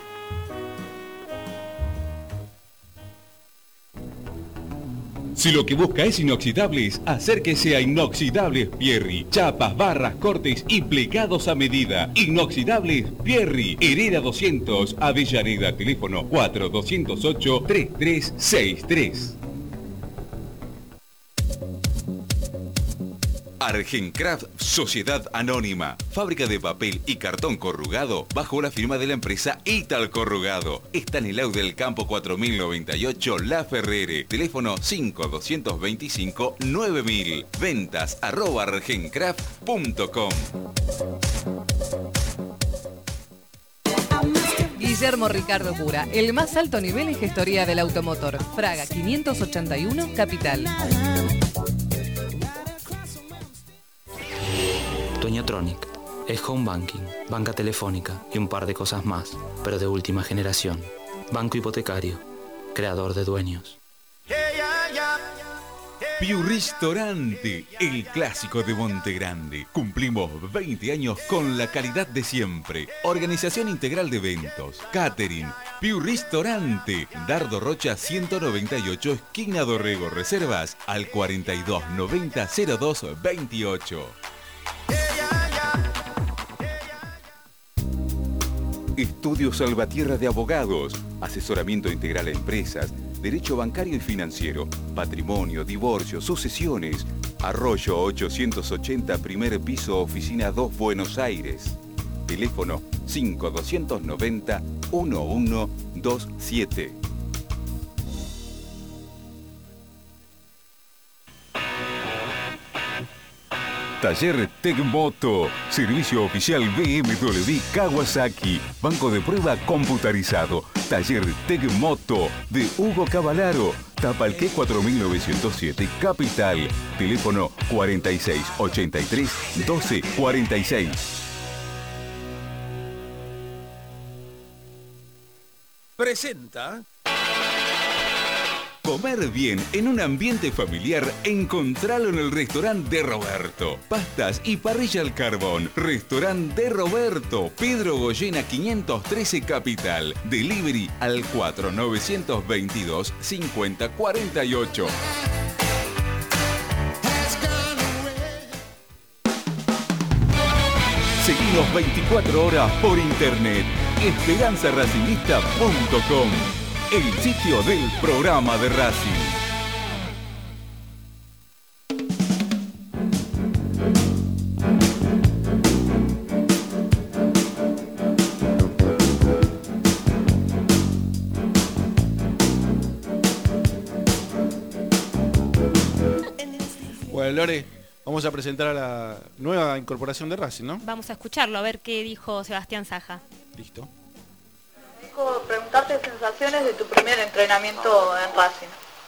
Si lo que busca es inoxidables, acérquese a Inoxidables Pierri. Chapas, barras, cortes y plegados a medida. Inoxidables Pierri. Hereda doscientos, Avellaneda. Teléfono cuatro dos cero ocho, tres tres seis tres. Argencraft Sociedad Anónima, fábrica de papel y cartón corrugado bajo la firma de la empresa Ital Corrugado. Está en el Au del Campo cuatro mil noventa y ocho La Ferrere. Teléfono cinco dos dos cinco nueve mil. Ventas arroba argencraft punto com. Guillermo Ricardo Cura, el más alto nivel en gestoría del automotor. Fraga quinientos ochenta y uno, Capital. Dueñotronic es home banking, banca telefónica y un par de cosas más, pero de última generación. Banco hipotecario, creador de dueños. Piu Ristorante, el clásico de Monte Grande. Cumplimos veinte años con la calidad de siempre. Organización integral de eventos, catering. Piu Ristorante, Dardo Rocha ciento noventa y ocho, esquina Dorrego. Reservas al cuarenta y dos noventa cero dos veintiocho. Estudio Salvatierra de Abogados, asesoramiento integral a empresas, derecho bancario y financiero, patrimonio, divorcio, sucesiones. Arroyo ochocientos ochenta, primer piso, oficina dos, Buenos Aires. Teléfono cinco dos nueve cero uno uno dos siete. Taller Tecmoto, servicio oficial B M W Kawasaki, banco de prueba computarizado. Taller Tecmoto de Hugo Cavalaro, Tapalqué cuatro mil novecientos siete, Capital. Teléfono cuarenta y seis ochenta y tres doce cuarenta y seis. Presenta. Comer bien en un ambiente familiar, encontralo en el restaurante de Roberto. Pastas y parrilla al carbón. Restaurante de Roberto, Pedro Goyena quinientos trece Capital. Delivery al cuatro nueve dos dos cincuenta cuarenta y ocho. Seguimos veinticuatro horas por internet. esperanza racingista punto com, el sitio del programa de Racing. Bueno, Lore, vamos a presentar a la nueva incorporación de Racing, ¿no? Vamos a escucharlo, a ver qué dijo Sebastián Saja. Listo. Preguntarte sensaciones de tu primer entrenamiento en Racing.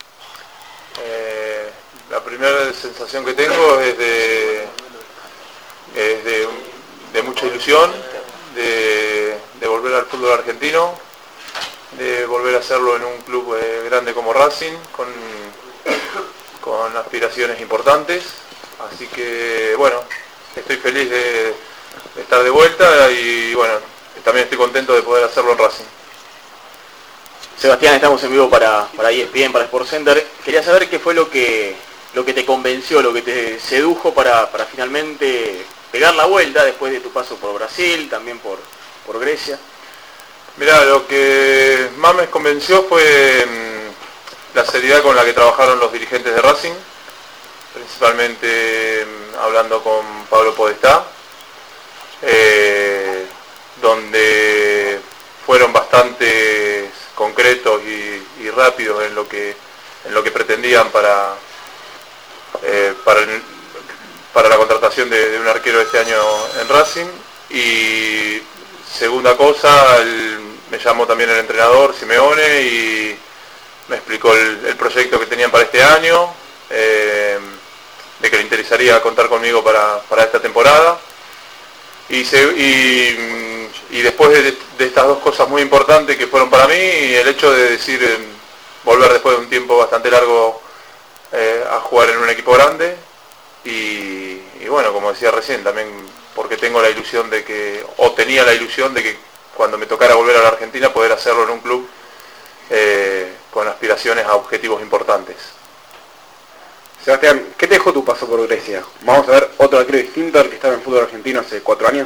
Eh, la primera sensación que tengo es de, es de, de mucha ilusión, de, de volver al fútbol argentino, de volver a hacerlo en un club eh, grande como Racing, con, con aspiraciones importantes. Así que bueno, estoy feliz de, de estar de vuelta y bueno, también estoy contento de poder hacerlo en Racing. Sebastián, estamos en vivo para, para E S P N, para SportsCenter. Quería saber qué fue lo que, lo que te convenció, lo que te sedujo para, para finalmente pegar la vuelta después de tu paso por Brasil, también por, por Grecia. Mirá, lo que más me convenció fue mmm, la seriedad con la que trabajaron los dirigentes de Racing, principalmente mmm, hablando con Pablo Podestá, eh, donde fueron bastante concretos y, y rápidos en lo que en lo que pretendían para eh, para, el, para la contratación de, de un arquero este año en Racing. Y segunda cosa, el, me llamó también el entrenador Simeone y me explicó el, el proyecto que tenían para este año, eh, de que le interesaría contar conmigo para, para esta temporada. Y, se, y, y después de, de estas dos cosas muy importantes que fueron para mí, el hecho de decir eh, volver después de un tiempo bastante largo eh, a jugar en un equipo grande y, y bueno, como decía recién, también porque tengo la ilusión de que, o tenía la ilusión de que cuando me tocara volver a la Argentina poder hacerlo en un club eh, con aspiraciones a objetivos importantes. Sebastián, ¿qué te dejó tu paso por Grecia? Vamos a ver otro arquero distinto al que estaba en fútbol argentino hace cuatro años.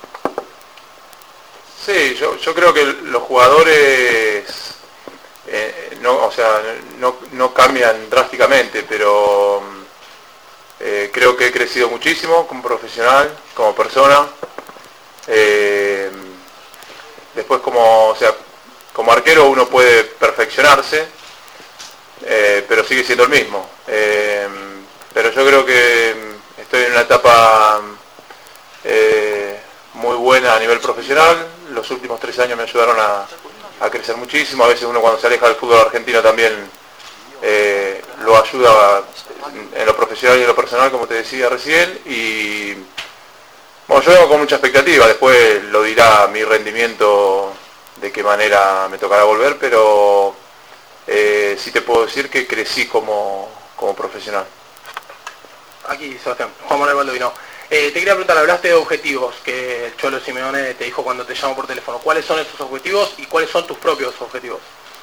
Sí, yo, yo creo que los jugadores eh, no, o sea, no, no cambian drásticamente, pero eh, creo que he crecido muchísimo como profesional, como persona. Eh, después como, o sea, como arquero uno puede perfeccionarse. Eh, pero sigue siendo el mismo. Eh, pero yo creo que estoy en una etapa eh, muy buena a nivel profesional. Los últimos tres años me ayudaron a, a crecer muchísimo. A veces uno cuando se aleja del fútbol argentino también eh, lo ayuda en lo profesional y en lo personal, como te decía recién. Y bueno, yo vengo con mucha expectativa. Después lo dirá mi rendimiento de qué manera me tocará volver, pero Eh, sí te puedo decir que crecí como, como profesional. Aquí, Sebastián, Juan Manuel Baldovino. Eh, te quería preguntar, hablaste de objetivos que el Cholo Simeone te dijo cuando te llamó por teléfono. ¿Cuáles son esos objetivos y cuáles son tus propios objetivos?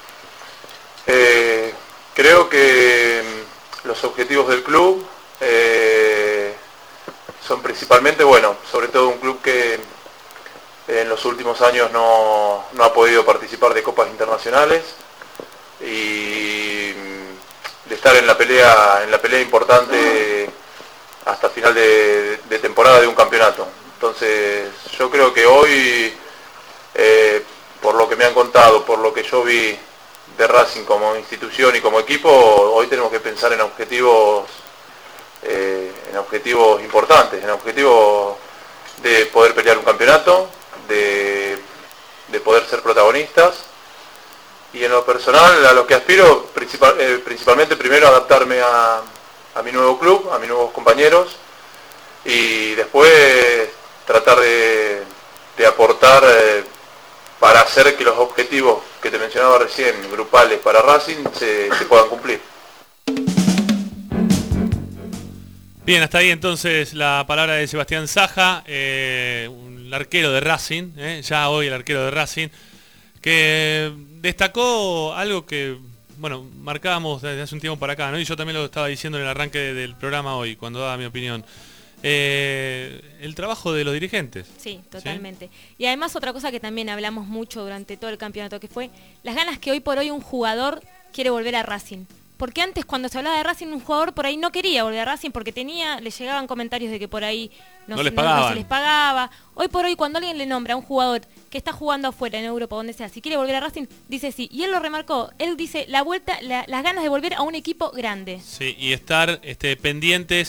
Eh, creo que los objetivos del club eh, son principalmente, bueno, sobre todo un club que en los últimos años no, no ha podido participar de copas internacionales y de estar en la pelea en la pelea importante hasta final de, de temporada de un campeonato. Entonces yo creo que hoy, eh, por lo que me han contado, por lo que yo vi de Racing como institución y como equipo, hoy tenemos que pensar en objetivos, eh, en objetivos importantes, en objetivos de poder pelear un campeonato, de, de poder ser protagonistas. Y en lo personal, a lo que aspiro, principal, eh, principalmente primero adaptarme a, a mi nuevo club, a mis nuevos compañeros, y después tratar de, de aportar eh, para hacer que los objetivos que te mencionaba recién, grupales para Racing, se, se puedan cumplir. Bien, hasta ahí entonces la palabra de Sebastián Saja, eh, un arquero de Racing, eh, ya hoy el arquero de Racing, que destacó algo que, bueno, marcábamos desde hace un tiempo para acá, ¿no? Y yo también lo estaba diciendo en el arranque de, del programa hoy, cuando daba mi opinión. Eh, el trabajo de los dirigentes. Sí, totalmente. ¿Sí? Y además otra cosa que también hablamos mucho durante todo el campeonato, que fue las ganas que hoy por hoy un jugador quiere volver a Racing. Porque antes cuando se hablaba de Racing, un jugador por ahí no quería volver a Racing porque tenía, le llegaban comentarios de que por ahí no, no, les no, pagaban. no se les pagaba. Hoy por hoy cuando alguien le nombra a un jugador que está jugando afuera, en Europa, donde sea, si quiere volver a Racing, dice sí. Y él lo remarcó, él dice la vuelta, la, las ganas de volver a un equipo grande. Sí, y estar este, pendientes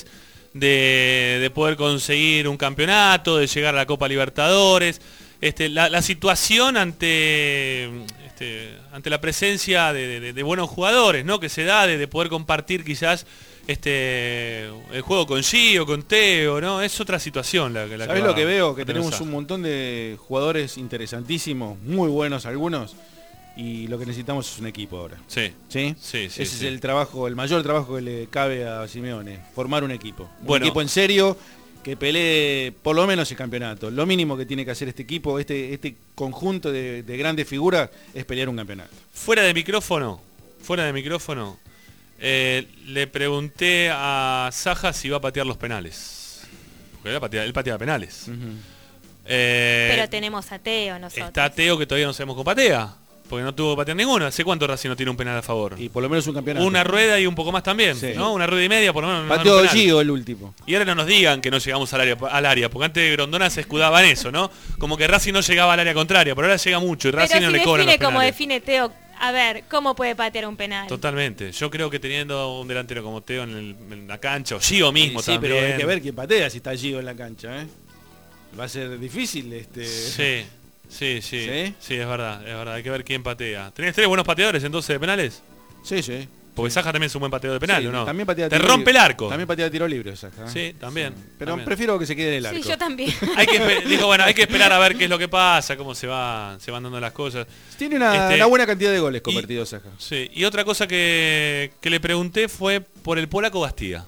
de, de poder conseguir un campeonato, de llegar a la Copa Libertadores. Este, la, la situación ante... Este, ante la presencia de, de, de buenos jugadores, ¿no? Que se da de, de poder compartir quizás este el juego con Gio, con Teo, ¿no? Es otra situación la, la ¿Sabés que lo que veo? Que a tenemos Saja. un montón de jugadores interesantísimos, muy buenos algunos, y lo que necesitamos es un equipo ahora. Sí. ¿Sí? Sí, sí, Ese sí. es el trabajo, el mayor trabajo que le cabe a Simeone, formar un equipo. Bueno. Un equipo en serio, que pelee por lo menos el campeonato. Lo mínimo que tiene que hacer este equipo, este, este conjunto de, de grandes figuras, es pelear un campeonato. Fuera de micrófono, fuera de micrófono, eh, le pregunté a Saja si va a patear los penales. Porque él patea, él patea penales. Uh-huh. eh, Pero tenemos a Teo nosotros. Está Teo, que todavía no sabemos cómo patea. Porque no tuvo que patear ninguno. ¿Hace cuánto Racing no tiene un penal a favor? Y por lo menos un campeonato. Una rueda y un poco más también, Sí. ¿no? Una rueda y media por lo menos. nos dan Pateó un penal. Gio el último. Y ahora no nos digan que no llegamos al área, al área, porque antes de Grondona se escudaba en eso, ¿no? Como que Racing no llegaba al área contraria, pero ahora llega mucho y Pero Racing si no le cobran los define como penales. define Teo, a ver, ¿cómo puede patear un penal? Totalmente. Yo creo que teniendo un delantero como Teo en, el- en la cancha, o Gio mismo Sí, sí, también. pero hay que ver quién patea si está Gio en la cancha, ¿eh? Va a ser difícil este. Sí, sí, sí, ¿Sí? sí, es verdad, es verdad. Hay que ver quién patea. ¿Tenés tres buenos pateadores entonces de penales? Sí, sí. Porque Saja también es un buen pateador de penal, Sí, ¿o no? También patea Te tiro rompe el libre. arco. También patea tiro libre, Saja, ¿eh? Sí, también. Pero también. prefiero que se quede en el arco. Sí, yo también. Hay que espe- dijo, bueno, hay que esperar a ver qué es lo que pasa, cómo se va, se van dando las cosas. Tiene una, Este, una buena cantidad de goles y- convertidos, Saja. Sí, y otra cosa que, que le pregunté fue por el polaco Bastía.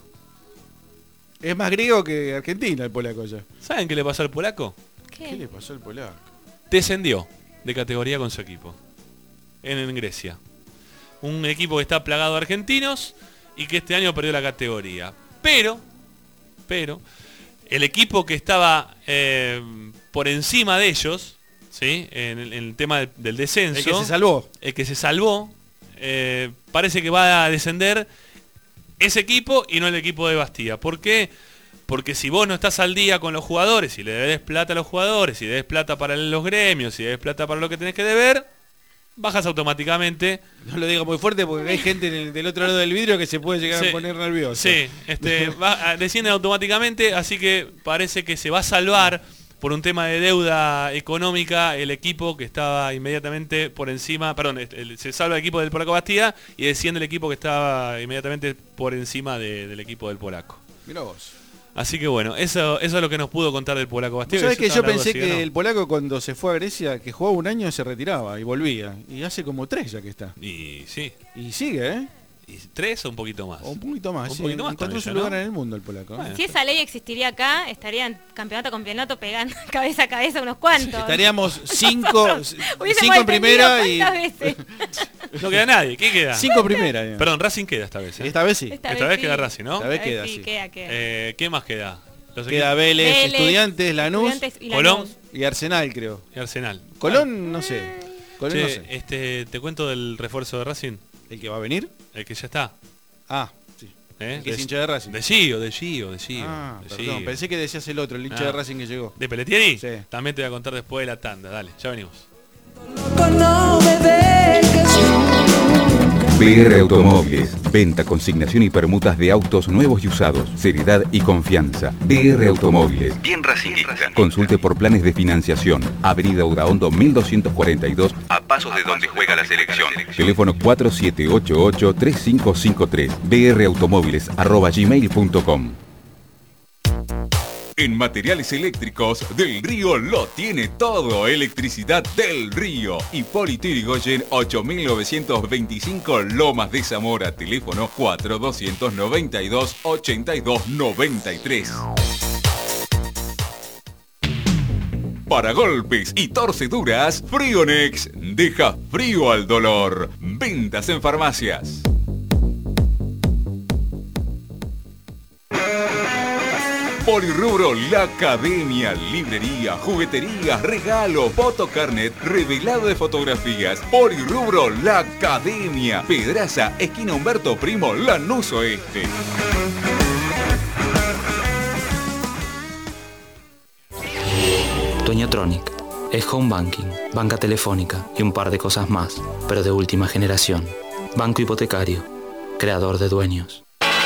Es más griego que argentino el polaco ya. ¿Saben qué le pasó al polaco? ¿Qué, le pasó al polaco? Descendió de categoría con su equipo en, en Grecia. Un equipo que está plagado de argentinos y que este año perdió la categoría. Pero, pero, el equipo que estaba eh, por encima de ellos, ¿sí? En el, en el tema del, del descenso. El que se salvó. El que se salvó, eh, parece que va a descender ese equipo y no el equipo de Bastía. ¿Por qué? Porque si vos no estás al día con los jugadores, si le debes plata a los jugadores, si debes plata para los gremios, si debes plata para lo que tenés que deber, bajas automáticamente. No lo digo muy fuerte porque hay gente en el- del otro lado del vidrio que se puede llegar Sí, a poner nervioso. Sí, este, va, descienden automáticamente, así que parece que se va a salvar por un tema de deuda económica el equipo que estaba inmediatamente por encima, perdón, el- se salva el equipo del Polaco Bastía y desciende el equipo que estaba inmediatamente por encima de- del equipo del Polaco. Mirá vos. Así que bueno, eso, eso es lo que nos pudo contar del Polaco Bastía. ¿Sabes que yo estaba en la pensé duda si que ganó. el polaco cuando se fue a Grecia, que jugaba un año, se retiraba y volvía? Y hace como tres ya que está. Y sí. Y sigue, ¿eh? ¿Y tres o un poquito más? O un poquito más. Un sí. poquito más Encontró también su ya, lugar ¿no? en el mundo el polaco. ¿eh? Bueno. Si esa ley existiría acá, estarían campeonato a campeonato pegando cabeza a cabeza unos cuantos. Estaríamos cinco, Hubiésemos cinco en primera defendido y... cuántas veces. No queda nadie. ¿Qué queda? Cinco primera. digamos. Perdón, Racing queda esta vez. ¿eh? Esta vez sí. Esta Esta vez vez queda sí. Racing, ¿no? Esta vez A queda sí, así. queda, queda. Eh, ¿Qué más queda? Los Queda equipos- Vélez, Vélez, Estudiantes, Lanús Estudiantes y Colón. Lanús. y Arsenal, creo. y Arsenal. Colón, no sé. Colón, Che, no sé. este, te cuento del refuerzo de Racing, ¿El que va a venir? el que ya está. Ah, sí. ¿eh? ¿Que es hincha de Racing? De Gio, de Gio, de Gio. Ah, de perdón, Gio. pensé que decías el otro, el hincha Ah. de Racing que llegó. ¿De Pelletieri? Sí. También te voy a contar después de la tanda. Dale, ya venimos. No me dejes nunca. B R Automóviles. Venta, consignación y permutas de autos nuevos y usados. Seriedad y confianza. B R Automóviles. Bien racinguista. Consulte por planes de financiación. Avenida Udaondo mil doscientos cuarenta y dos, a pasos de donde juega la selección. Teléfono cuatro siete ocho ocho, tres cinco cinco tres. brautomóviles arroba gmail punto com. En Materiales Eléctricos, Del Río lo tiene todo. Electricidad Del Río. Hipólito Yrigoyen ocho mil novecientos veinticinco, Lomas de Zamora. Teléfono cuatro doscientos noventa y dos, ochenta y dos noventa y tres. Para golpes y torceduras, Frionex deja frío al dolor. Ventas en farmacias. Polirrubro, la academia, librería, juguetería, regalo, fotocarnet, revelado de fotografías. Polirrubro, la academia. Pedraza, esquina Humberto Primo, Lanús Oeste. Dueñotronic es home banking, banca telefónica y un par de cosas más, pero de última generación. Banco hipotecario, creador de dueños.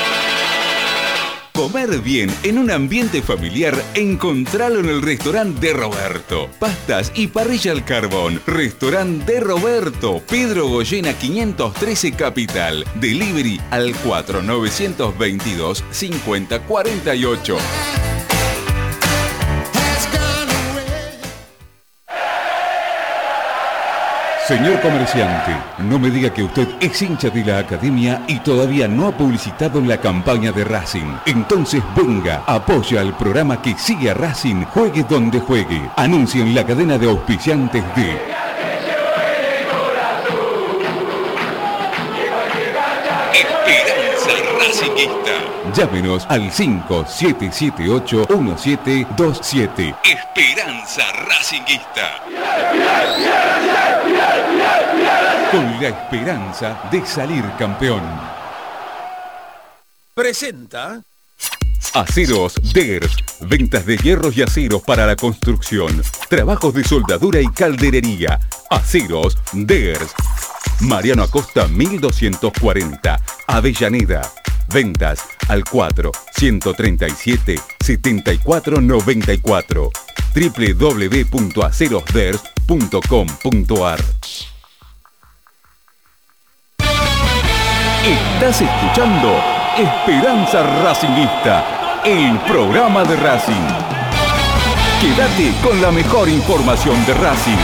Comer bien en un ambiente familiar, encontralo en el restaurante de Roberto. Pastas y parrilla al carbón. Restaurante de Roberto, Pedro Goyena quinientos trece Capital. Delivery al cuatro nueve dos dos, cinco cero cuatro ocho. Señor comerciante, no me diga que usted es hincha de la academia y todavía no ha publicitado la campaña de Racing. Entonces venga, apoya al programa que sigue a Racing, juegue donde juegue. Anuncien la cadena de auspiciantes de Esperanza Racingista. Llámenos al cinco siete siete ocho, uno siete dos siete. Esperanza Racingista. Con la esperanza de salir campeón. Presenta Aceros Ders. Ventas de hierros y aceros para la construcción. Trabajos de soldadura y calderería. Aceros Ders. Mariano Acosta mil doscientos cuarenta. Avellaneda. Ventas al cuatro, ciento treinta y siete, setenta y cuatro noventa y cuatro. doble u doble u doble u punto aceros ders punto com punto ar. Estás escuchando Esperanza Racingista, el programa de Racing. Quédate con la mejor información de Racing.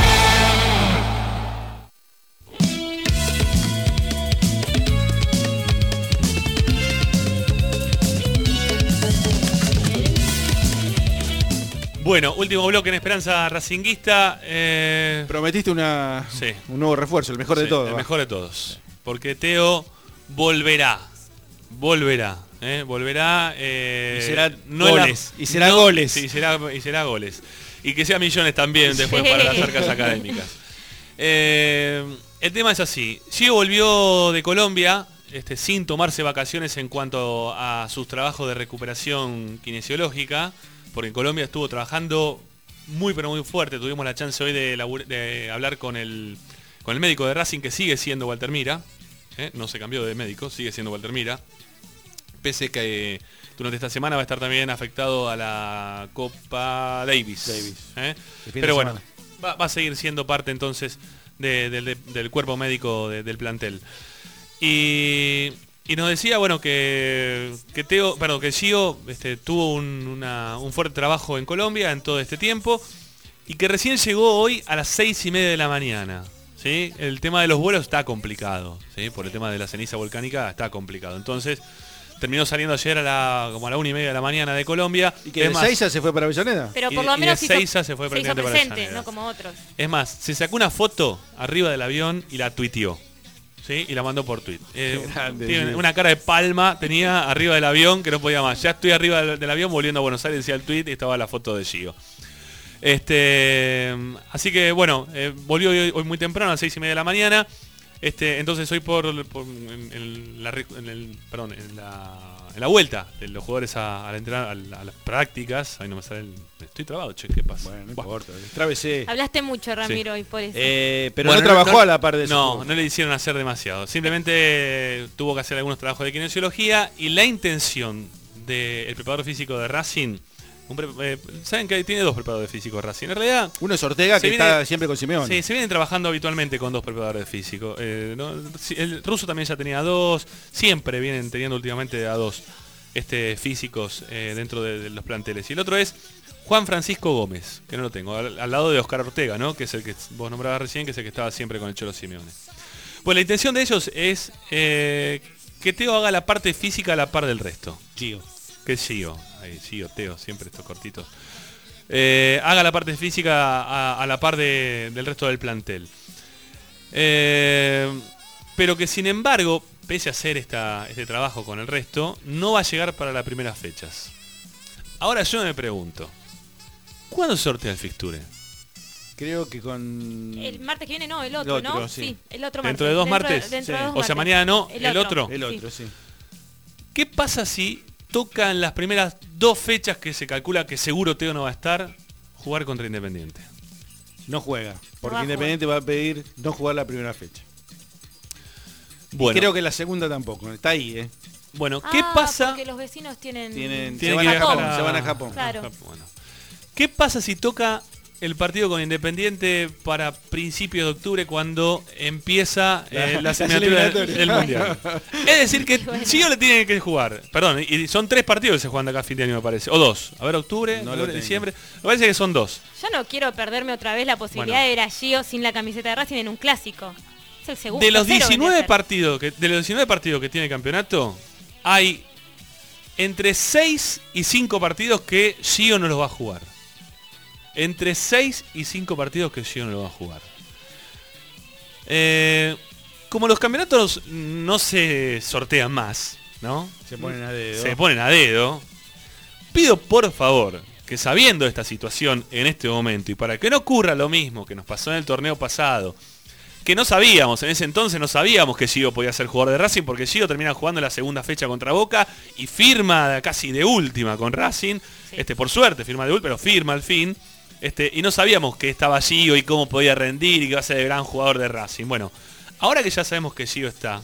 Bueno, último bloque en Esperanza Racinguista. Eh... Prometiste una, sí. un nuevo refuerzo, el mejor sí, de todos. El va. mejor de todos. Porque Teo volverá. Volverá. ¿eh? Volverá. Eh, Y será no en la- goles, y será no- goles. Sí, será, y será goles. Y que sea millones también después Sí. para las arcas académicas. Eh, el tema es así. Gio volvió de Colombia este, sin tomarse vacaciones en cuanto a sus trabajos de recuperación kinesiológica, porque en Colombia estuvo trabajando muy pero muy fuerte. Tuvimos la chance hoy de, labur- de hablar con el, con el médico de Racing, que sigue siendo Walter Mira. ¿eh? No se cambió de médico, sigue siendo Walter Mira. Pese que durante esta semana va a estar también afectado a la Copa Davis. Davis. ¿eh? El fin de Pero bueno, semana. va, va a seguir siendo parte entonces de- de- de- del cuerpo médico de- del plantel. Y, y nos decía, bueno, que, que Teo, perdón, que Gio este, tuvo un, una- un fuerte trabajo en Colombia en todo este tiempo y que recién llegó hoy a las seis y media de la mañana. ¿sí? El tema de los vuelos está complicado, ¿sí? Por el tema de la ceniza volcánica está complicado. Entonces terminó saliendo ayer a la, como a la una y media de la mañana de Colombia. ¿Y que Es de más, Seiza se fue para Avellaneda? Pero Y por de- lo y menos de hizo- Seiza se fue se hizo prácticamente para presente, Avellaneda. no como otros. Es más, se sacó una foto arriba del avión y la tuiteó. ¿Sí? Y la mandó por tweet. Eh, Qué grande, tiene Gio. una cara de palma, tenía arriba del avión que no podía más. Ya estoy arriba del, del avión volviendo a Buenos Aires, decía el tweet y estaba la foto de Gio. Este, así que bueno, eh, volvió hoy, hoy muy temprano a las seis y media de la mañana. Este, entonces hoy por, por en, en la, en el, perdón, en la, en la vuelta de los jugadores a, a, la entrenar, a, la- a las prácticas, ahí no me sale el, estoy trabado, che, ¿qué pasa? Bueno, no importa, travesé. Hablaste mucho, Ramiro, hoy por eso. Eh, pero Bueno, no trabajó a la par de eso. No, no le hicieron hacer demasiado. Simplemente eh, tuvo que hacer algunos trabajos de kinesiología y la intención del preparador físico de Racing, un pre- eh, saben que tiene dos preparadores físicos Racing. En realidad Uno es Ortega, se que está siempre con Simeone. Sí, se vienen trabajando habitualmente con dos preparadores físicos. Eh, ¿no? Sí, el ruso también ya tenía dos, siempre vienen teniendo últimamente a dos este, físicos eh, dentro de, de los planteles. Y el otro es Juan Francisco Gómez, que no lo tengo, al, al lado de Oscar Ortega, ¿no? Que es el que vos nombrabas recién, que es el que estaba siempre con el Cholo Simeone. Pues la intención de ellos es eh, que Teo haga la parte física a la par del resto. Gio. Que es Gio. Ahí, Gio, Teo, siempre estos cortitos. Eh, haga la parte física a, a la par de- del resto del plantel. Eh, pero que sin embargo, pese a hacer esta, este trabajo con el resto, no va a llegar para las primeras fechas. Ahora yo me pregunto, ¿cuándo sortea el fixture? Creo que con... El martes que viene no, el otro, El otro, ¿no? sí. el otro martes. ¿Dentro de dos Dentro martes? dentro de Sí. dos O sea, martes. mañana no, el otro. El sí. otro, sí. ¿Qué pasa si tocan las primeras dos fechas que se calcula que seguro Teo no va a estar, jugar contra Independiente? No juega, porque va a Independiente va a pedir no jugar la primera fecha. Bueno. Y creo que la segunda tampoco, está ahí, ¿eh? Bueno, ¿qué Ah, pasa? porque los vecinos tienen... Tienen- Tienen se van que a viajar Japón, se van a Japón. Claro. Bueno. ¿Qué pasa si toca el partido con Independiente para principios de octubre cuando empieza eh, La- las las eliminatorias eliminatorias. del Mundial? Es decir que sí o le tienen que jugar. Perdón, y son tres partidos que se juegan de acá a fin de año me parece. O dos. A ver, octubre, No a lo ver, tengo. diciembre. Me parece que son dos. Yo no quiero perderme otra vez la posibilidad Bueno. de ver a Gio sin la camiseta de Racing en un clásico. Es el segundo. De los tercero vendría a diecinueve ser. partidos que de los diecinueve partidos que tiene el campeonato, hay entre seis y cinco partidos que Gio no los va a jugar. Entre seis y cinco partidos que Gio no los va a jugar. Eh, como los campeonatos no se sortean más, ¿no? Se ponen a dedo. Se ponen a dedo. Pido por favor que sabiendo esta situación en este momento y para que no ocurra lo mismo que nos pasó en el torneo pasado, que no sabíamos, en ese entonces no sabíamos que Gio podía ser jugador de Racing porque Gio termina jugando la segunda fecha contra Boca y firma casi de última con Racing, este por suerte firma de última, pero firma al fin, este y no sabíamos que estaba Gio y cómo podía rendir y que iba a ser el gran jugador de Racing. Bueno, ahora que ya sabemos que Gio está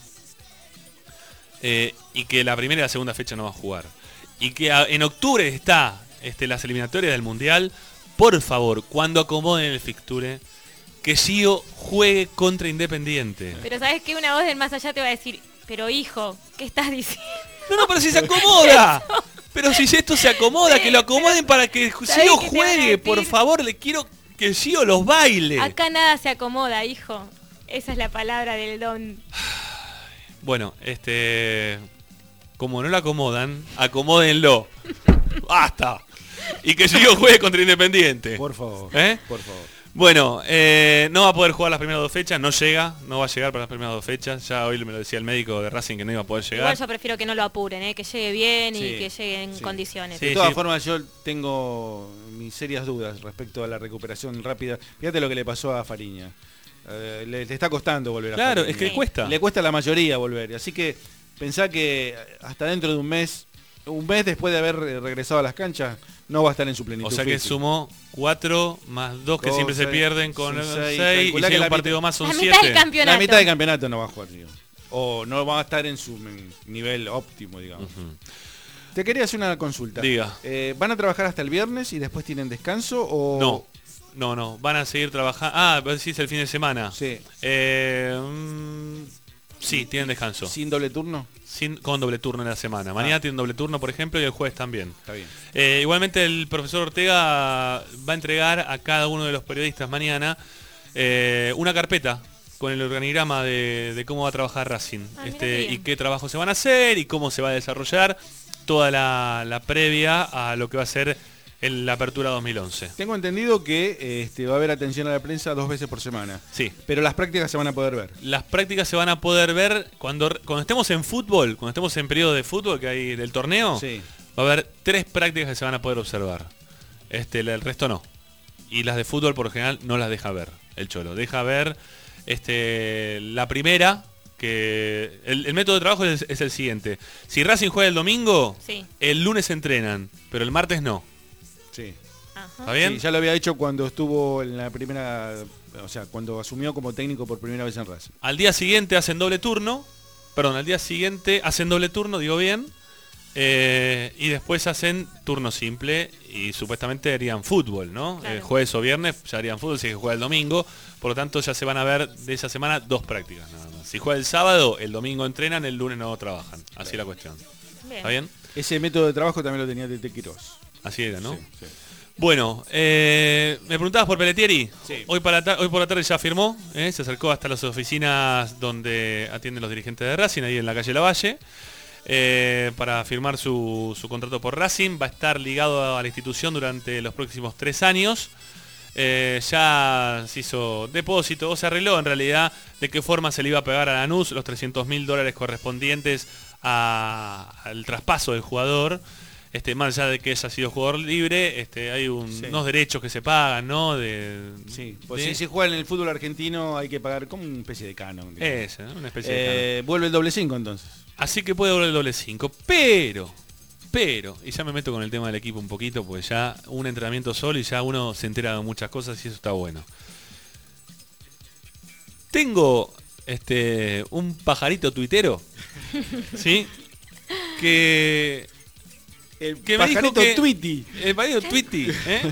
eh, y que la primera y la segunda fecha no va a jugar y que a- en octubre está este, las eliminatorias del Mundial, por favor, cuando acomoden el fixture, que Gio juegue contra Independiente. Pero sabes que una voz del más allá te va a decir, pero hijo, ¿qué estás diciendo? No, no, pero si se acomoda. Pero si esto se acomoda, que lo acomoden para que Gio qué te van a juegue, decir? por favor, le quiero que Gio los baile. Acá nada se acomoda, hijo. Esa es la palabra del don. Bueno, este como no lo acomodan, acomódenlo. Basta. Y que Gio juegue contra Independiente. Por favor. ¿Eh? Por favor. Bueno, eh, no va a poder jugar las primeras dos fechas, no llega, no va a llegar para las primeras dos fechas. Ya hoy me lo decía el médico de Racing que no iba a poder llegar. Igual yo prefiero que no lo apuren, ¿eh? Que llegue bien y Sí, que llegue en sí. condiciones. De todas formas, yo tengo mis serias dudas respecto a la recuperación rápida. Fíjate lo que le pasó a Fariña. Eh, le, le está costando volver a Claro, Fariña. es que le cuesta. Le cuesta a la mayoría volver. Así que pensá que hasta dentro de un mes, un mes después de haber regresado a las canchas, no va a estar en su plenitud. O sea que física. sumó cuatro más dos que Dos, siempre se seis, pierden con son el seis. seis y Calculá si que hay la un partido mitad- más son La siete. mitad del campeonato. La mitad del campeonato no va a jugar, digo. O no va a estar en su mm, nivel óptimo, digamos. Te quería hacer una consulta. Diga. Eh, ¿Van a trabajar hasta el viernes y después tienen descanso o...? No, no, no, van a seguir trabajando. Ah, vos decís el fin de semana. Sí. Eh, mm, sí, tienen descanso. ¿Sin doble turno? Sin, con doble turno en la semana. Mañana Ah. tienen doble turno, por ejemplo, y el jueves también. Está bien. Eh, igualmente el profesor Ortega va a entregar a cada uno de los periodistas mañana eh, una carpeta con el organigrama de, de cómo va a trabajar Racing, Ah, mira este, qué bien. y qué trabajo se van a hacer y cómo se va a desarrollar toda la, la previa a lo que va a ser el- la apertura dos mil once. Tengo entendido que eh, este, va a haber atención a la prensa dos veces por semana. Sí. Pero las prácticas se van a poder ver. Las prácticas se van a poder ver cuando, cuando estemos en fútbol, cuando estemos en periodo de fútbol que hay del torneo, Sí. va a haber tres prácticas que se van a poder observar. Este, el resto no. Y las de fútbol por lo general no las deja ver el Cholo. Deja ver Este, la primera, que el, el método de trabajo es, es el siguiente. Si Racing juega el domingo, Sí. el lunes entrenan, pero el martes no. Sí. ¿Está bien? Sí, ya lo había hecho cuando estuvo en la primera, o sea, cuando asumió como técnico por primera vez en Racing. Al día siguiente hacen doble turno, perdón, al día siguiente hacen doble turno, digo bien, eh, y después hacen turno simple y supuestamente harían fútbol, ¿no? Claro. Eh, jueves o viernes ya harían fútbol, si es que juega el domingo, por lo tanto ya se van a ver de esa semana dos prácticas nada más. Si juega el sábado, el domingo entrenan, el lunes no trabajan, así es la cuestión. Bien. ¿Está bien? Ese método de trabajo también lo tenía Tete Quirós. Así era, ¿no? Sí, sí. Bueno, eh, me preguntabas por Pelletieri. Sí. Hoy, para ta- hoy por la tarde ya firmó, eh, se acercó hasta las oficinas donde atienden los dirigentes de Racing, ahí en la calle Lavalle, eh, para firmar su, su contrato por Racing. Va a estar ligado a la institución durante los próximos tres años. Eh, ya se hizo depósito, o se arregló en realidad de qué forma se le iba a pagar a Lanús los trescientos mil dólares correspondientes a- al traspaso del jugador. Este, más allá de que haya sido jugador libre, este, hay un- Sí. unos derechos que se pagan, ¿no? De, Sí, pues de- si se juega en el fútbol argentino hay que pagar como una especie de canon. digamos. Ese, ¿no? Una especie de Eh, vuelve el doble cinco entonces. Así que puede volver el doble cinco. Pero, pero, y ya me meto con el tema del equipo un poquito, pues ya un entrenamiento solo y ya uno se entera de muchas cosas y eso está bueno. Tengo este un pajarito tuitero, ¿sí? Que, El que me dijo pajarito que- Twitty. El pajarito Twitty, ¿eh?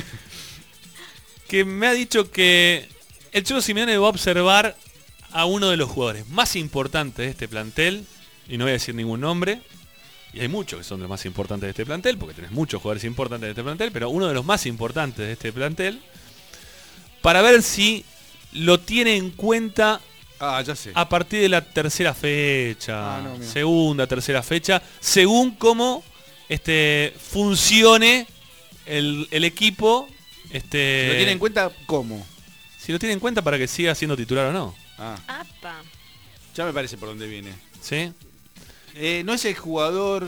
Que me ha dicho que el Cholo Simeone va a observar a uno de los jugadores más importantes de este plantel, y no voy a decir ningún nombre, y hay muchos que son los más importantes de este plantel, porque tenés muchos jugadores importantes de este plantel, pero uno de los más importantes de este plantel, para ver si lo tiene en cuenta Ah, ya sé. a partir de la tercera fecha, Ah, no, mira. segunda, tercera fecha, según cómo este, funcione el, el equipo. Este, ¿Lo tiene en cuenta cómo? Si lo tiene en cuenta para que siga siendo titular o no. Ah, Apa. ya me parece por dónde viene. ¿Sí? Eh, ¿No es el jugador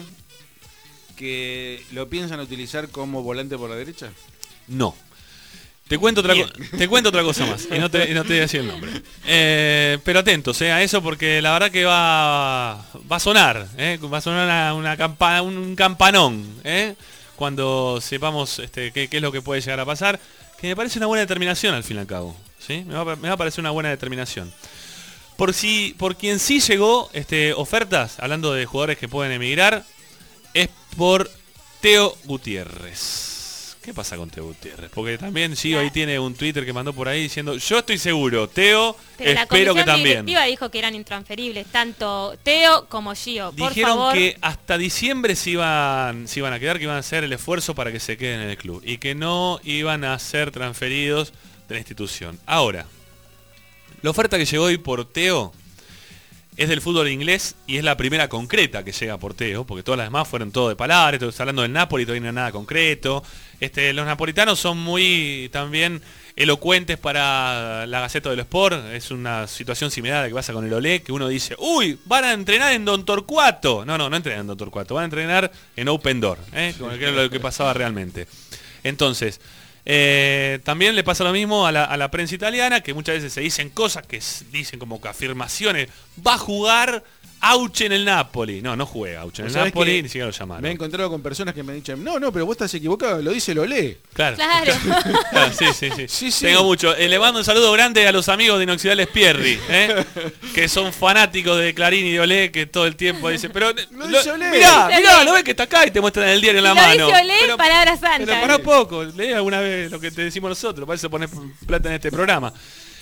que lo piensan utilizar como volante por la derecha? No. Te cuento otra, co- te cuento otra cosa más. Y no te, y no te voy a decir el nombre. Eh, pero atentos eh, a eso porque la verdad que va, va a sonar. eh, va a sonar una, una campa- un campanón. eh, cuando sepamos este, qué, qué es lo que puede llegar a pasar. Que me parece una buena determinación al fin y al cabo. ¿sí? Me, va, a- me va a parecer una buena determinación. Por si, por quien sí llegó este, ofertas, hablando de jugadores que pueden emigrar, es por Teo Gutiérrez. ¿Qué pasa con Teo Gutiérrez? Porque también Gio ahí tiene un Twitter que mandó por ahí diciendo, yo estoy seguro, Teo, Que la espero que comisión también. directiva dijo que eran intransferibles, tanto Teo como Gio. Por Dijeron favor, que hasta diciembre se iban, se iban a quedar, que iban a hacer el esfuerzo para que se queden en el club y que no iban a ser transferidos de la institución. Ahora, la oferta que llegó hoy por Teo es del fútbol inglés y es la primera concreta que llega por Teo, porque todas las demás fueron todo de palabras, estoy hablando del Napoli, todavía no hay nada concreto. Este, los napolitanos son muy también elocuentes para la Gaceta del Sport, es una situación similar a la que pasa con el Olé, que uno dice, uy, van a entrenar en Don Torcuato. No, no, no entrenan en Don Torcuato, van a entrenar en Open Door, ¿eh? Como que era lo que pasaba realmente. Entonces, eh, también le pasa lo mismo a la, a la prensa italiana, que muchas veces se dicen cosas que s- dicen como que afirmaciones, va a jugar Auche en el Napoli. No, no juega Auche en el ¿Sabés Napoli, que ni siquiera lo llamaron. Me he encontrado con personas que me han dicho, no, no, pero vos estás equivocado, lo dice Lolé. Claro. Claro. Claro, sí, sí, sí. Sí, sí. Tengo mucho. Eh, le mando un saludo grande a los amigos de Inoxidales Pierri, ¿eh? que son fanáticos de Clarín y de Olé, que todo el tiempo dicen, pero Lo dice Olé. mirá, Dice mirá, Olé. ¿no ves que está acá y te muestran el diario en la lo mano? dice Olé, Pero- palabra santa. Pero para poco, lee alguna vez lo que te decimos nosotros, para eso poner plata en este programa.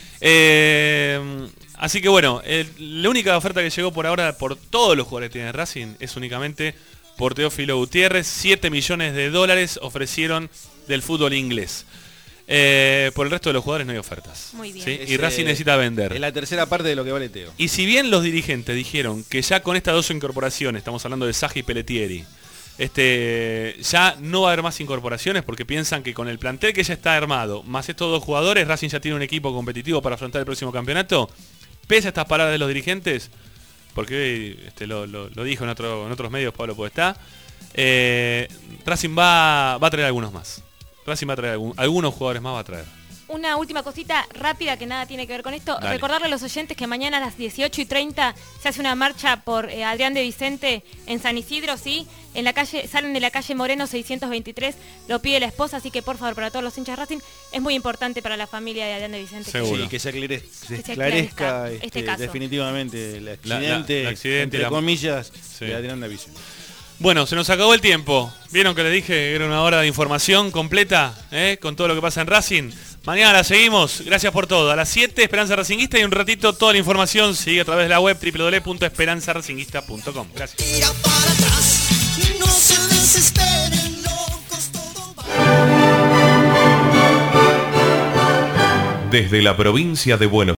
Eh, así que bueno, el- la única oferta que llegó por ahora por todos los jugadores que tiene Racing es únicamente por Teófilo Gutiérrez. siete millones de dólares ofrecieron del fútbol inglés. Eh, por el resto de los jugadores no hay ofertas. Muy bien. ¿sí? Es, Y Racing eh, necesita vender. Es la tercera parte de lo que vale Teo. Y si bien los dirigentes dijeron que ya con estas dos incorporaciones, estamos hablando de Saji y Pelletieri, este, ya no va a haber más incorporaciones porque piensan que con el plantel que ya está armado, más estos dos jugadores, Racing ya tiene un equipo competitivo para afrontar el próximo campeonato. Pese a estas palabras de los dirigentes, porque hoy este, lo, lo- lo dijo en, otro, en otros medios Pablo Podestá, eh, Racing va, va a traer algunos más. Racing va a traer algún- algunos jugadores más, va a traer. una última cosita rápida que nada tiene que ver con esto. Dale. Recordarle a los oyentes que mañana a las dieciocho y treinta se hace una marcha por eh, Adrián de Vicente en San Isidro, ¿sí? En la calle, salen de la calle Moreno seiscientos veintitrés, lo pide la esposa, así que por favor, para todos los hinchas Racing, es muy importante para la familia de Adrián de Vicente. Seguro. Sí, que se, aclare- se Que se esclarezca esclarezca este, este caso. definitivamente el accidente, La- la- el accidente, entre la- comillas, Sí. de Adrián de Vicente. Bueno, se nos acabó el tiempo. ¿Vieron que les dije que era una hora de información completa? ¿eh? Con todo lo que pasa en Racing. Mañana la seguimos. Gracias por todo. A las siete, Esperanza Racinguista, y un ratito toda la información sigue a través de la web doble u doble u doble u punto esperanza racinguista punto com. Gracias. Tira para atrás, no se desesperen, locos, todo va. Desde la provincia de Buenos